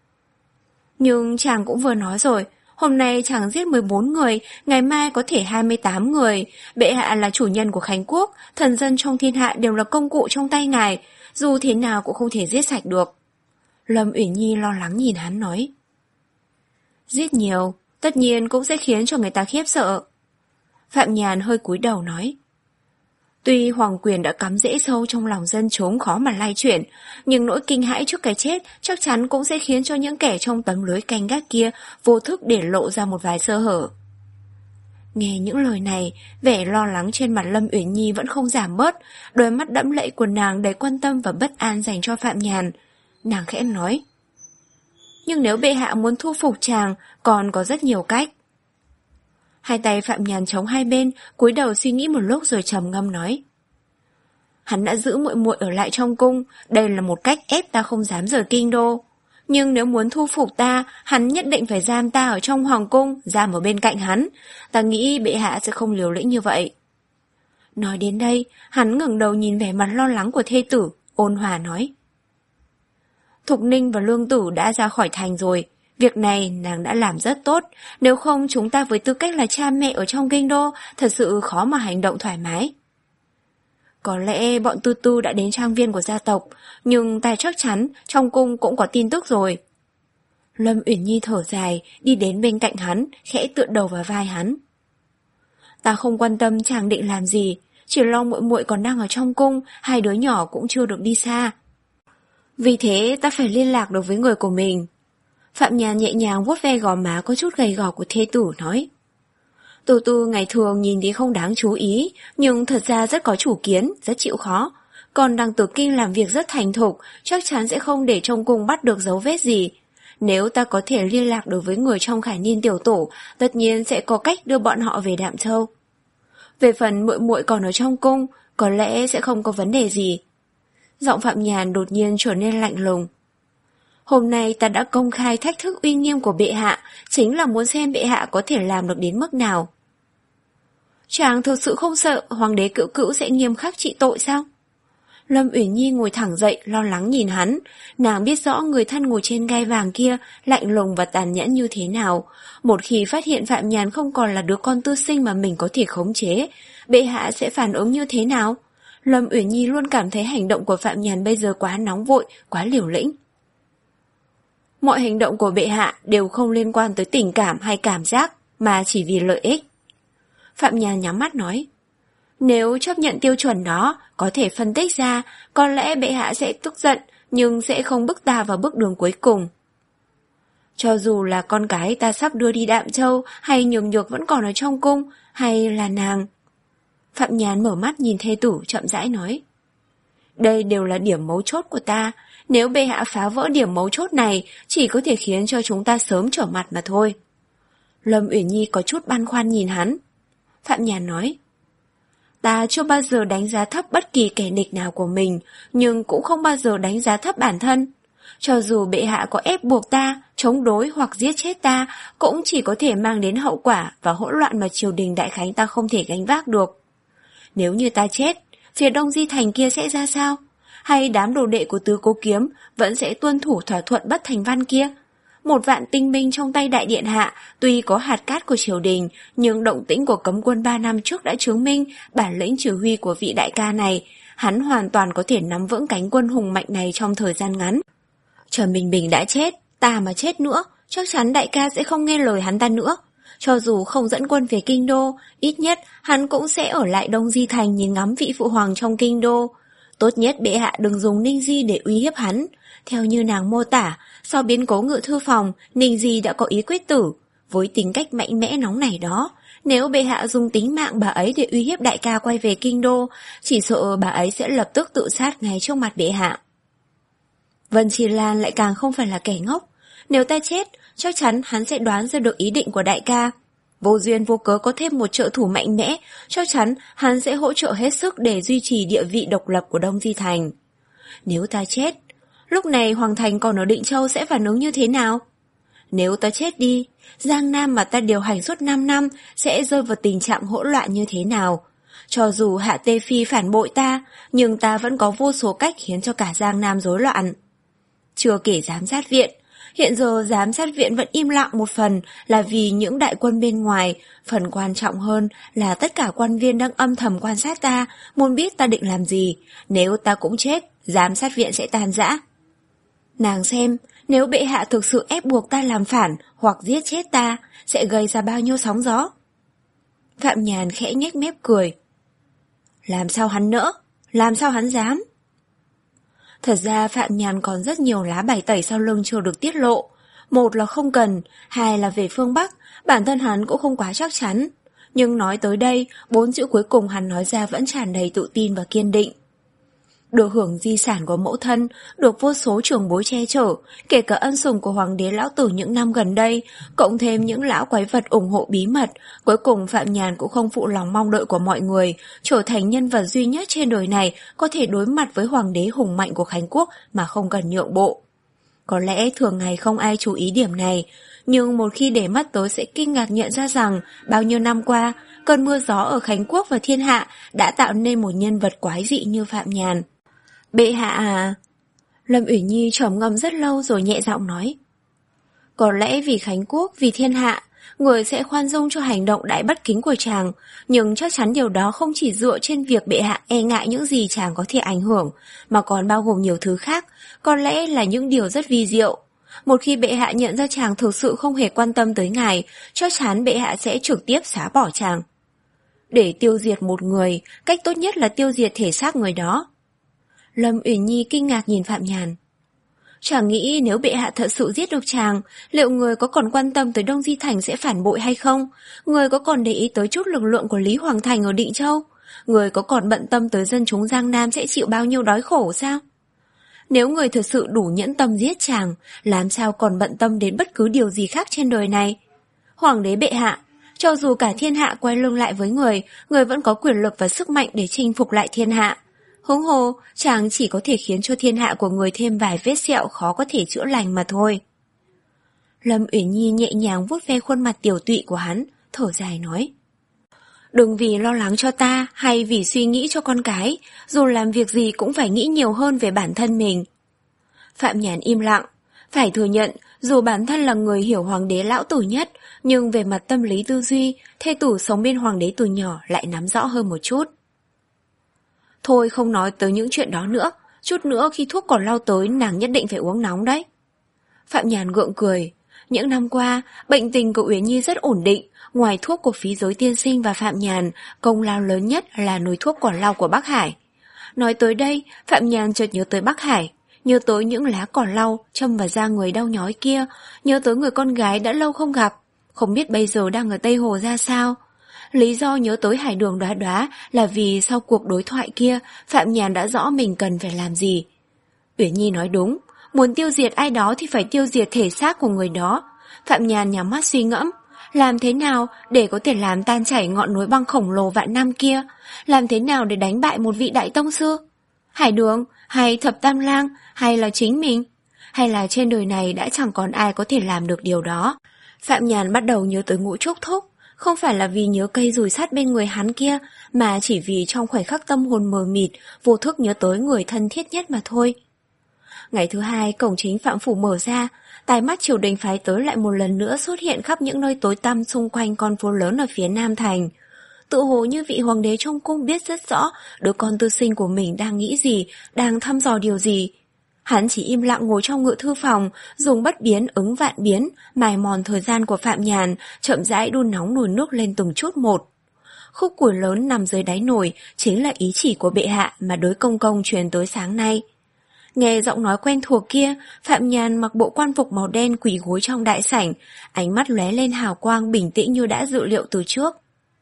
Nhưng chàng cũng vừa nói rồi, hôm nay chàng giết mười bốn người, ngày mai có thể hai mươi tám người. Bệ hạ là chủ nhân của Khánh Quốc, thần dân trong thiên hạ đều là công cụ trong tay ngài, dù thế nào cũng không thể giết sạch được. Lâm Uyển Nhi lo lắng nhìn hắn nói. Giết nhiều, tất nhiên cũng sẽ khiến cho người ta khiếp sợ. Phạm Nhàn hơi cúi đầu nói. Tuy hoàng quyền đã cắm rễ sâu trong lòng dân chúng khó mà lay chuyển, nhưng nỗi kinh hãi trước cái chết chắc chắn cũng sẽ khiến cho những kẻ trong tấm lưới canh gác kia vô thức để lộ ra một vài sơ hở. Nghe những lời này, vẻ lo lắng trên mặt Lâm Uyển Nhi vẫn không giảm bớt, đôi mắt đẫm lệ của nàng đầy quan tâm và bất an dành cho Phạm Nhàn. Nàng khẽ nói. Nhưng nếu bệ hạ muốn thu phục chàng, còn có rất nhiều cách. Hai tay Phạm Nhàn chống hai bên, cúi đầu suy nghĩ một lúc rồi trầm ngâm nói. Hắn đã giữ muội muội ở lại trong cung, đây là một cách ép ta không dám rời kinh đô. Nhưng nếu muốn thu phục ta, hắn nhất định phải giam ta ở trong hoàng cung, giam ở bên cạnh hắn. Ta nghĩ bệ hạ sẽ không liều lĩnh như vậy. Nói đến đây, hắn ngẩng đầu nhìn vẻ mặt lo lắng của thê tử, ôn hòa nói. Thục Ninh và Lương Tử đã ra khỏi thành rồi. Việc này nàng đã làm rất tốt, nếu không chúng ta với tư cách là cha mẹ ở trong kinh đô thật sự khó mà hành động thoải mái. Có lẽ bọn Tư Tư đã đến trang viên của gia tộc, nhưng ta chắc chắn trong cung cũng có tin tức rồi. Lâm Uyển Nhi thở dài, đi đến bên cạnh hắn, khẽ tựa đầu vào vai hắn. Ta không quan tâm chàng định làm gì, chỉ lo muội muội còn đang ở trong cung, hai đứa nhỏ cũng chưa được đi xa. Vì thế ta phải liên lạc được với người của mình. Phạm Nhàn nhẹ nhàng vuốt ve gò má có chút gầy gò của thê tử nói. Tư Tư ngày thường nhìn thì không đáng chú ý, nhưng thật ra rất có chủ kiến, rất chịu khó. Còn Đằng Tử Kinh làm việc rất thành thục, chắc chắn sẽ không để trong cung bắt được dấu vết gì. Nếu ta có thể liên lạc được với người trong Khải Niên tiểu tổ, tất nhiên sẽ có cách đưa bọn họ về Đạm Châu. Về phần muội muội còn ở trong cung, có lẽ sẽ không có vấn đề gì. Giọng Phạm Nhàn đột nhiên trở nên lạnh lùng. Hôm nay ta đã công khai thách thức uy nghiêm của bệ hạ, chính là muốn xem bệ hạ có thể làm được đến mức nào. Chàng thực sự không sợ hoàng đế cữu cữu sẽ nghiêm khắc trị tội sao? Lâm Uyển Nhi ngồi thẳng dậy, lo lắng nhìn hắn. Nàng biết rõ người thân ngồi trên gai vàng kia lạnh lùng và tàn nhẫn như thế nào. Một khi phát hiện Phạm Nhàn không còn là đứa con tư sinh mà mình có thể khống chế, bệ hạ sẽ phản ứng như thế nào? Lâm Uyển Nhi luôn cảm thấy hành động của Phạm Nhàn bây giờ quá nóng vội, quá liều lĩnh. Mọi hành động của bệ hạ đều không liên quan tới tình cảm hay cảm giác, mà chỉ vì lợi ích. Phạm Nhàn nhắm mắt nói. Nếu chấp nhận tiêu chuẩn đó, có thể phân tích ra, có lẽ bệ hạ sẽ tức giận, nhưng sẽ không bức ta vào bước đường cuối cùng. Cho dù là con cái ta sắp đưa đi Đạm Châu, hay Nhược Nhược vẫn còn ở trong cung, hay là nàng. Phạm Nhàn mở mắt nhìn thê tử chậm rãi nói. Đây đều là điểm mấu chốt của ta, nếu bệ hạ phá vỡ điểm mấu chốt này, chỉ có thể khiến cho chúng ta sớm trở mặt mà thôi. Lâm Uyển Nhi có chút băn khoăn nhìn hắn. Phạm Nhàn nói. Ta chưa bao giờ đánh giá thấp bất kỳ kẻ địch nào của mình, nhưng cũng không bao giờ đánh giá thấp bản thân. Cho dù bệ hạ có ép buộc ta, chống đối hoặc giết chết ta, cũng chỉ có thể mang đến hậu quả và hỗn loạn mà triều đình Đại Khánh ta không thể gánh vác được. Nếu như ta chết, phía Đông Di Thành kia sẽ ra sao? Hay đám đồ đệ của Tứ Cố Kiếm vẫn sẽ tuân thủ thỏa thuận bất thành văn kia? Một vạn tinh binh trong tay đại điện hạ, tuy có hạt cát của triều đình, nhưng động tĩnh của cấm quân ba năm trước đã chứng minh bản lĩnh chỉ huy của vị đại ca này. Hắn hoàn toàn có thể nắm vững cánh quân hùng mạnh này trong thời gian ngắn. Trần Bình Bình đã chết, ta mà chết nữa, chắc chắn đại ca sẽ không nghe lời hắn ta nữa. Cho dù không dẫn quân về kinh đô, ít nhất hắn cũng sẽ ở lại Đông Di Thành nhìn ngắm vị phụ hoàng trong kinh đô. Tốt nhất bệ hạ đừng dùng Ninh Di để uy hiếp hắn. Theo như nàng mô tả, sau biến cố ngự thư phòng, Ninh Di đã có ý quyết tử. Với tính cách mạnh mẽ nóng nảy đó, nếu bệ hạ dùng tính mạng bà ấy để uy hiếp đại ca quay về kinh đô, chỉ sợ bà ấy sẽ lập tức tự sát ngay trước mặt bệ hạ. Vân Chi Lan lại càng không phải là kẻ ngốc. Nếu ta chết, chắc chắn hắn sẽ đoán ra được ý định của đại ca. Vô duyên vô cớ có thêm một trợ thủ mạnh mẽ, chắc chắn hắn sẽ hỗ trợ hết sức để duy trì địa vị độc lập của Đông Di Thành. Nếu ta chết, lúc này Hoàng Thành còn ở Định Châu sẽ phản ứng như thế nào? Nếu ta chết đi, Giang Nam mà ta điều hành suốt năm năm sẽ rơi vào tình trạng hỗn loạn như thế nào? Cho dù Hạ Tê Phi phản bội ta, nhưng ta vẫn có vô số cách khiến cho cả Giang Nam rối loạn. Chưa kể giám sát viện, hiện giờ giám sát viện vẫn im lặng một phần là vì những đại quân bên ngoài, phần quan trọng hơn là tất cả quan viên đang âm thầm quan sát ta, muốn biết ta định làm gì. Nếu ta cũng chết, giám sát viện sẽ tan rã. Nàng xem, nếu bệ hạ thực sự ép buộc ta làm phản hoặc giết chết ta, sẽ gây ra bao nhiêu sóng gió. Phạm Nhàn khẽ nhếch mép cười. Làm sao hắn nỡ? Làm sao hắn dám? Thật ra Phạm Nhàn còn rất nhiều lá bài tẩy sau lưng chưa được tiết lộ. Một là không cần, hai là về phương Bắc, bản thân hắn cũng không quá chắc chắn. Nhưng nói tới đây, bốn chữ cuối cùng hắn nói ra vẫn tràn đầy tự tin và kiên định. Được hưởng di sản của mẫu thân, được vô số trưởng bối che chở, kể cả ân sủng của hoàng đế lão tử những năm gần đây, cộng thêm những lão quái vật ủng hộ bí mật, cuối cùng Phạm Nhàn cũng không phụ lòng mong đợi của mọi người, trở thành nhân vật duy nhất trên đời này có thể đối mặt với hoàng đế hùng mạnh của Khánh Quốc mà không cần nhượng bộ. Có lẽ thường ngày không ai chú ý điểm này, nhưng một khi để mắt tới sẽ kinh ngạc nhận ra rằng bao nhiêu năm qua, cơn mưa gió ở Khánh Quốc và thiên hạ đã tạo nên một nhân vật quái dị như Phạm Nhàn. Bệ hạ à? Lâm Uyển Nhi trầm ngâm rất lâu rồi nhẹ giọng nói. Có lẽ vì Khánh Quốc, vì thiên hạ, người sẽ khoan dung cho hành động đại bất kính của chàng, nhưng chắc chắn điều đó không chỉ dựa trên việc bệ hạ e ngại những gì chàng có thể ảnh hưởng, mà còn bao gồm nhiều thứ khác, có lẽ là những điều rất vi diệu. Một khi bệ hạ nhận ra chàng thực sự không hề quan tâm tới ngài, chắc chắn bệ hạ sẽ trực tiếp xóa bỏ chàng. Để tiêu diệt một người, cách tốt nhất là tiêu diệt thể xác người đó. Lâm Uyển Nhi kinh ngạc nhìn Phạm Nhàn. Chàng nghĩ nếu bệ hạ thật sự giết được chàng, liệu người có còn quan tâm tới Đông Di Thành sẽ phản bội hay không? Người có còn để ý tới chút lực lượng của Lý Hoàng Thành ở Định Châu? Người có còn bận tâm tới dân chúng Giang Nam sẽ chịu bao nhiêu đói khổ sao? Nếu người thật sự đủ nhẫn tâm giết chàng, làm sao còn bận tâm đến bất cứ điều gì khác trên đời này? Hoàng đế bệ hạ, cho dù cả thiên hạ quay lưng lại với người, người vẫn có quyền lực và sức mạnh để chinh phục lại thiên hạ. Huống hồ, chàng chỉ có thể khiến cho thiên hạ của người thêm vài vết sẹo khó có thể chữa lành mà thôi. Lâm Uyển Nhi nhẹ nhàng vuốt ve khuôn mặt tiểu tụy của hắn, thở dài nói. Đừng vì lo lắng cho ta hay vì suy nghĩ cho con cái, dù làm việc gì cũng phải nghĩ nhiều hơn về bản thân mình. Phạm Nhàn im lặng, phải thừa nhận, dù bản thân là người hiểu hoàng đế lão tử nhất, nhưng về mặt tâm lý tư duy, thê tử sống bên hoàng đế từ nhỏ lại nắm rõ hơn một chút. Thôi không nói tới những chuyện đó nữa, chút nữa khi thuốc còn lau tới nàng nhất định phải uống nóng đấy. Phạm Nhàn gượng cười, những năm qua, bệnh tình của Uyển Nhi rất ổn định, ngoài thuốc của Phí Giới tiên sinh và Phạm Nhàn, công lao lớn nhất là nồi thuốc còn lau của Bắc Hải. Nói tới đây, Phạm Nhàn chợt nhớ tới Bắc Hải, nhớ tới những lá cỏ lau châm vào da người đau nhói kia, nhớ tới người con gái đã lâu không gặp, không biết bây giờ đang ở Tây Hồ ra sao. Lý do nhớ tới Hải Đường Đóa Đóa là vì sau cuộc đối thoại kia, Phạm Nhàn đã rõ mình cần phải làm gì. Uyển Nhi nói đúng, muốn tiêu diệt ai đó thì phải tiêu diệt thể xác của người đó. Phạm Nhàn nhắm mắt suy ngẫm, làm thế nào để có thể làm tan chảy ngọn núi băng khổng lồ vạn năm kia? Làm thế nào để đánh bại một vị đại tông sư? Hải Đường, hay Thập Tam Lang, hay là chính mình? Hay là trên đời này đã chẳng còn ai có thể làm được điều đó? Phạm Nhàn bắt đầu nhớ tới Ngũ Trúc Thúc, không phải là vì nhớ cây dùi sắt bên người hắn kia, mà chỉ vì trong khoảnh khắc tâm hồn mờ mịt, vô thức nhớ tới người thân thiết nhất mà thôi. Ngày thứ hai, cổng chính Phạm Phủ mở ra, tai mắt triều đình phái tới lại một lần nữa xuất hiện khắp những nơi tối tăm xung quanh con phố lớn ở phía Nam Thành. Tự hồ như vị hoàng đế trong cung biết rất rõ đứa con tư sinh của mình đang nghĩ gì, đang thăm dò điều gì. Hắn chỉ im lặng ngồi trong ngự thư phòng, dùng bất biến ứng vạn biến, mài mòn thời gian của Phạm Nhàn, chậm rãi đun nóng nồi nước lên từng chút một. Khúc củi lớn nằm dưới đáy nồi chính là ý chỉ của bệ hạ mà đối công công truyền tới sáng nay. Nghe giọng nói quen thuộc kia, Phạm Nhàn mặc bộ quan phục màu đen quỳ gối trong đại sảnh, ánh mắt lóe lên hào quang bình tĩnh như đã dự liệu từ trước.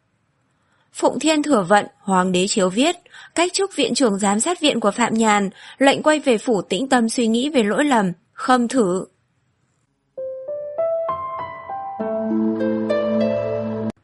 Phụng Thiên Thừa Vận, Hoàng đế chiếu viết, cách chức viện trưởng giám sát viện của Phạm Nhàn, lệnh quay về phủ tĩnh tâm suy nghĩ về lỗi lầm, khâm thử.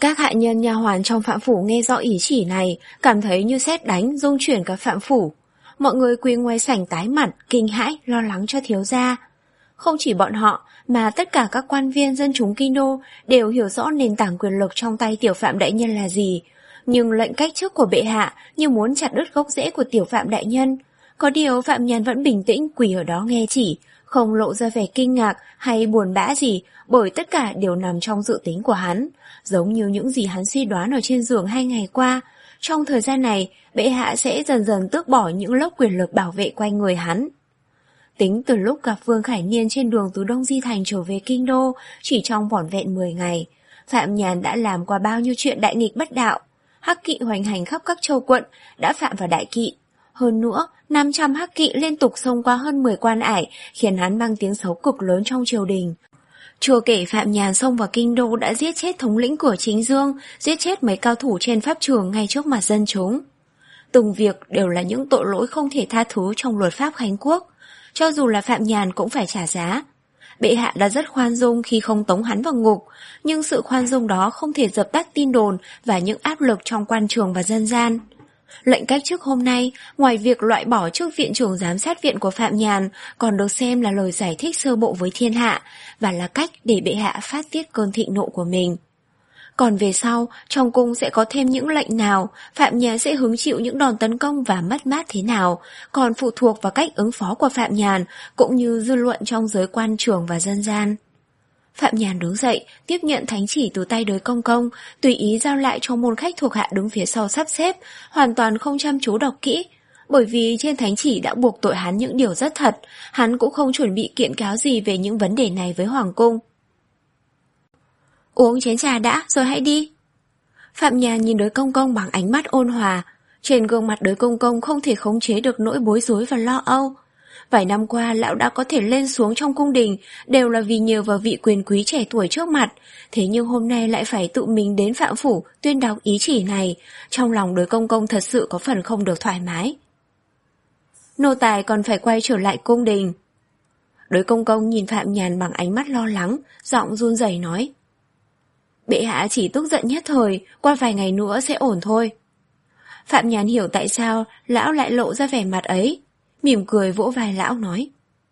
Các hạ nhân nha hoàn trong Phạm phủ nghe rõ ý chỉ này, cảm thấy như sét đánh, rung chuyển cả Phạm phủ. Mọi người quỳ ngoài sảnh tái mặt, kinh hãi, lo lắng cho thiếu gia. Không chỉ bọn họ, mà tất cả các quan viên dân chúng kinh đô đều hiểu rõ nền tảng quyền lực trong tay tiểu Phạm đại nhân là gì. Nhưng lệnh cách chức của bệ hạ như muốn chặt đứt gốc rễ của tiểu Phạm đại nhân. Có điều Phạm Nhàn vẫn bình tĩnh quỳ ở đó nghe chỉ, không lộ ra vẻ kinh ngạc hay buồn bã gì, bởi tất cả đều nằm trong dự tính của hắn, giống như những gì hắn suy đoán ở trên giường hai ngày qua. Trong thời gian này, bệ hạ sẽ dần dần tước bỏ những lớp quyền lực bảo vệ quanh người hắn. Tính từ lúc gặp Vương Khải Niên trên đường từ Đông Di Thành trở về kinh đô, chỉ trong vỏn vẹn mười ngày, Phạm Nhàn đã làm qua bao nhiêu chuyện đại nghịch bất đạo. Hắc kỵ hoành hành khắp các châu quận, đã phạm vào đại kỵ. Hơn nữa, năm trăm hắc kỵ liên tục xông qua hơn mười quan ải, khiến hắn mang tiếng xấu cực lớn trong triều đình. Chưa kể Phạm Nhàn xông vào kinh đô đã giết chết thống lĩnh của Chính Dương, giết chết mấy cao thủ trên pháp trường ngay trước mặt dân chúng. Từng việc đều là những tội lỗi không thể tha thứ trong luật pháp Khánh Quốc. Cho dù là Phạm Nhàn cũng phải trả giá. Bệ hạ đã rất khoan dung khi không tống hắn vào ngục, nhưng sự khoan dung đó không thể dập tắt tin đồn và những áp lực trong quan trường và dân gian. Lệnh cách chức hôm nay, ngoài việc loại bỏ chức viện trưởng giám sát viện của Phạm Nhàn, còn được xem là lời giải thích sơ bộ với thiên hạ, và là cách để bệ hạ phát tiết cơn thịnh nộ của mình. Còn về sau, trong cung sẽ có thêm những lệnh nào, Phạm Nhàn sẽ hứng chịu những đòn tấn công và mất mát thế nào, còn phụ thuộc vào cách ứng phó của Phạm Nhàn, cũng như dư luận trong giới quan trường và dân gian. Phạm Nhàn đứng dậy, tiếp nhận thánh chỉ từ tay Đới Công Công, tùy ý giao lại cho môn khách thuộc hạ đứng phía sau sắp xếp, hoàn toàn không chăm chú đọc kỹ. Bởi vì trên thánh chỉ đã buộc tội hắn những điều rất thật, hắn cũng không chuẩn bị kiện cáo gì về những vấn đề này với Hoàng cung. Uống chén trà đã, rồi hãy đi. Phạm Nhàn nhìn Đới Công Công bằng ánh mắt ôn hòa. Trên gương mặt Đới Công Công không thể khống chế được nỗi bối rối và lo âu. Vài năm qua lão đã có thể lên xuống trong cung đình đều là vì nhờ vào vị quyền quý trẻ tuổi trước mặt, thế nhưng hôm nay lại phải tự mình đến Phạm phủ tuyên đọc ý chỉ này, trong lòng Đới Công Công thật sự có phần không được thoải mái. Nô tài còn phải quay trở lại cung đình. Đới Công Công nhìn Phạm Nhàn bằng ánh mắt lo lắng, giọng run rẩy nói: Bệ hạ chỉ tức giận nhất thời, qua vài ngày nữa sẽ ổn thôi. Phạm Nhàn hiểu tại sao lão lại lộ ra vẻ mặt ấy, mỉm cười vỗ vai lão nói: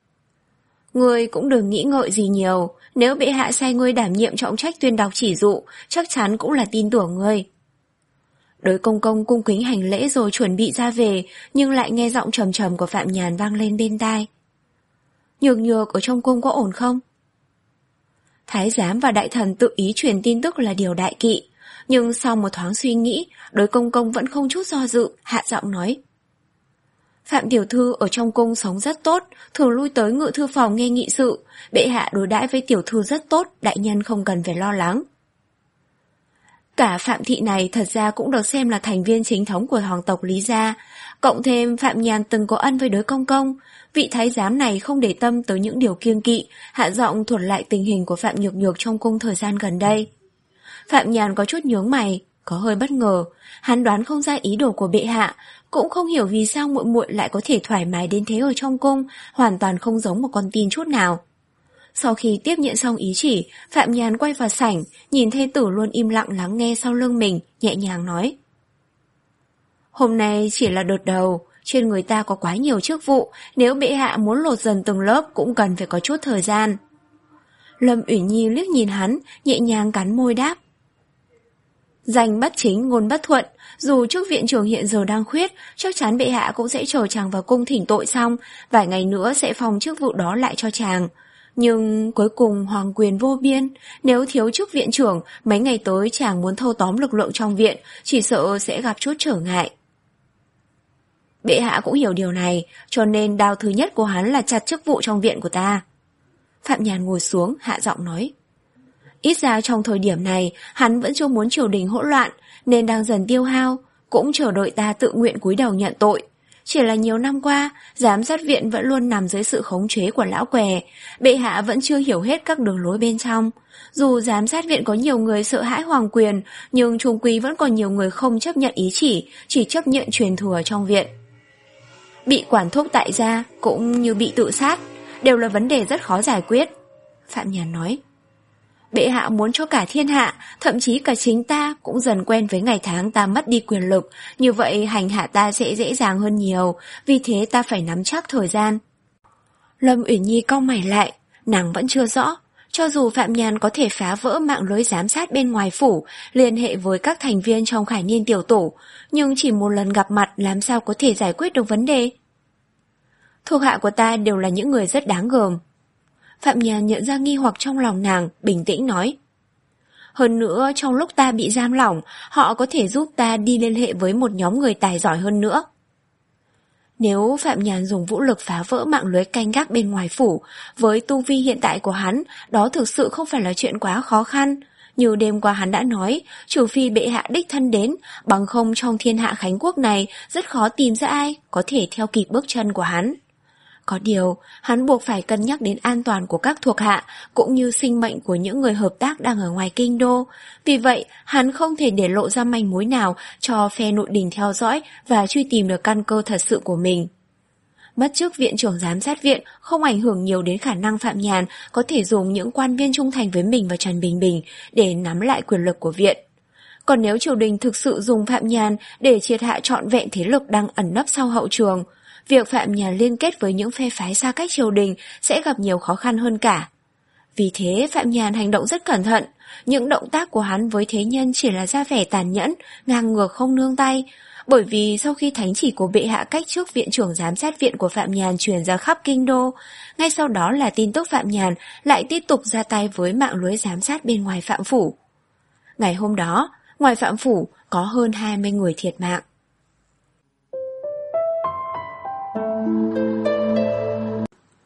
Ngươi cũng đừng nghĩ ngợi gì nhiều, nếu bệ hạ sai ngươi đảm nhiệm trọng trách tuyên đọc chỉ dụ, chắc chắn cũng là tin tưởng ngươi. Đới Công Công cung kính hành lễ rồi chuẩn bị ra về, nhưng lại nghe giọng trầm trầm của Phạm Nhàn vang lên bên tai: Nhược Nhược ở trong cung có ổn không? Thái giám và đại thần tự ý truyền tin tức là điều đại kỵ, nhưng sau một thoáng suy nghĩ, Đới Công Công vẫn không chút do dự, hạ giọng nói: Phạm tiểu thư ở trong cung sống rất tốt, thường lui tới ngự thư phòng nghe nghị sự, bệ hạ đối đãi với tiểu thư rất tốt, đại nhân không cần phải lo lắng. Cả Phạm thị này thật ra cũng được xem là thành viên chính thống của hoàng tộc Lý gia, cộng thêm Phạm Nhàn từng có ân với Đới Công Công, vị thái giám này không để tâm tới những điều kiêng kỵ, hạ giọng thuật lại tình hình của Phạm Nhược Nhược trong cung thời gian gần đây. Phạm Nhàn có chút nhướng mày, có hơi bất ngờ, hắn đoán không ra ý đồ của bệ hạ, cũng không hiểu vì sao muội muội lại có thể thoải mái đến thế ở trong cung, hoàn toàn không giống một con tin chút nào. Sau khi tiếp nhận xong ý chỉ, Phạm Nhàn quay vào sảnh, nhìn thê tử luôn im lặng lắng nghe sau lưng mình, nhẹ nhàng nói: Hôm nay chỉ là đợt đầu, trên người ta có quá nhiều chức vụ, nếu bệ hạ muốn lột dần từng lớp cũng cần phải có chút thời gian. Lâm Uyển Nhi liếc nhìn hắn, nhẹ nhàng cắn môi đáp: Danh bất chính ngôn bất thuận, dù chức viện trưởng hiện giờ đang khuyết, chắc chắn bệ hạ cũng sẽ chờ chàng vào cung thỉnh tội xong, vài ngày nữa sẽ phong chức vụ đó lại cho chàng. Nhưng cuối cùng hoàng quyền vô biên, nếu thiếu chức viện trưởng, mấy ngày tới chàng muốn thâu tóm lực lượng trong viện, chỉ sợ sẽ gặp chút trở ngại. Bệ hạ cũng hiểu điều này, cho nên đao thứ nhất của hắn là chặt chức vụ trong viện của ta. Phạm Nhàn ngồi xuống, hạ giọng nói: Ít ra trong thời điểm này, hắn vẫn chưa muốn triều đình hỗn loạn, nên đang dần tiêu hao, cũng chờ đợi ta tự nguyện cúi đầu nhận tội. Chỉ là nhiều năm qua, giám sát viện vẫn luôn nằm dưới sự khống chế của lão què, bệ hạ vẫn chưa hiểu hết các đường lối bên trong. Dù giám sát viện có nhiều người sợ hãi hoàng quyền, nhưng chung quy vẫn còn nhiều người không chấp nhận ý chỉ, chỉ chấp nhận truyền thừa trong viện. Bị quản thúc tại gia cũng như bị tự sát, đều là vấn đề rất khó giải quyết. Phạm Nhàn nói: Bệ hạ muốn cho cả thiên hạ, thậm chí cả chính ta cũng dần quen với ngày tháng ta mất đi quyền lực, như vậy hành hạ ta sẽ dễ dàng hơn nhiều, vì thế ta phải nắm chắc thời gian. Lâm Uyển Nhi cau mày lại, nàng vẫn chưa rõ, cho dù Phạm Nhàn có thể phá vỡ mạng lưới giám sát bên ngoài phủ, liên hệ với các thành viên trong Khải Niên tiểu tổ, nhưng chỉ một lần gặp mặt làm sao có thể giải quyết được vấn đề. Thuộc hạ của ta đều là những người rất đáng gờm. Phạm Nhàn nhận ra nghi hoặc trong lòng nàng, bình tĩnh nói. Hơn nữa, trong lúc ta bị giam lỏng, họ có thể giúp ta đi liên hệ với một nhóm người tài giỏi hơn nữa. Nếu Phạm Nhàn dùng vũ lực phá vỡ mạng lưới canh gác bên ngoài phủ, với tu vi hiện tại của hắn, đó thực sự không phải là chuyện quá khó khăn. Như đêm qua hắn đã nói, trừ phi bệ hạ đích thân đến, bằng không trong thiên hạ Khánh Quốc này rất khó tìm ra ai có thể theo kịp bước chân của hắn. Có điều, hắn buộc phải cân nhắc đến an toàn của các thuộc hạ, cũng như sinh mệnh của những người hợp tác đang ở ngoài kinh đô. Vì vậy, hắn không thể để lộ ra manh mối nào cho phe nội đình theo dõi và truy tìm được căn cơ thật sự của mình. Mất chức viện trưởng giám sát viện không ảnh hưởng nhiều đến khả năng Phạm Nhàn có thể dùng những quan viên trung thành với mình và Trần Bình Bình để nắm lại quyền lực của viện. Còn nếu triều đình thực sự dùng Phạm Nhàn để triệt hạ trọn vẹn thế lực đang ẩn nấp sau hậu trường, việc Phạm Nhàn liên kết với những phe phái xa cách triều đình sẽ gặp nhiều khó khăn hơn cả. Vì thế Phạm Nhàn hành động rất cẩn thận, những động tác của hắn với thế nhân chỉ là ra vẻ tàn nhẫn, ngang ngược không nương tay, bởi vì sau khi thánh chỉ của bệ hạ cách chức viện trưởng giám sát viện của Phạm Nhàn truyền ra khắp kinh đô, ngay sau đó là tin tức Phạm Nhàn lại tiếp tục ra tay với mạng lưới giám sát bên ngoài Phạm Phủ. Ngày hôm đó, ngoài Phạm Phủ có hơn hai mươi người thiệt mạng.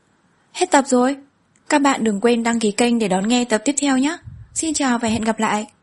Hết tập rồi. Các bạn đừng quên đăng ký kênh để đón nghe tập tiếp theo nhé. Xin chào và hẹn gặp lại.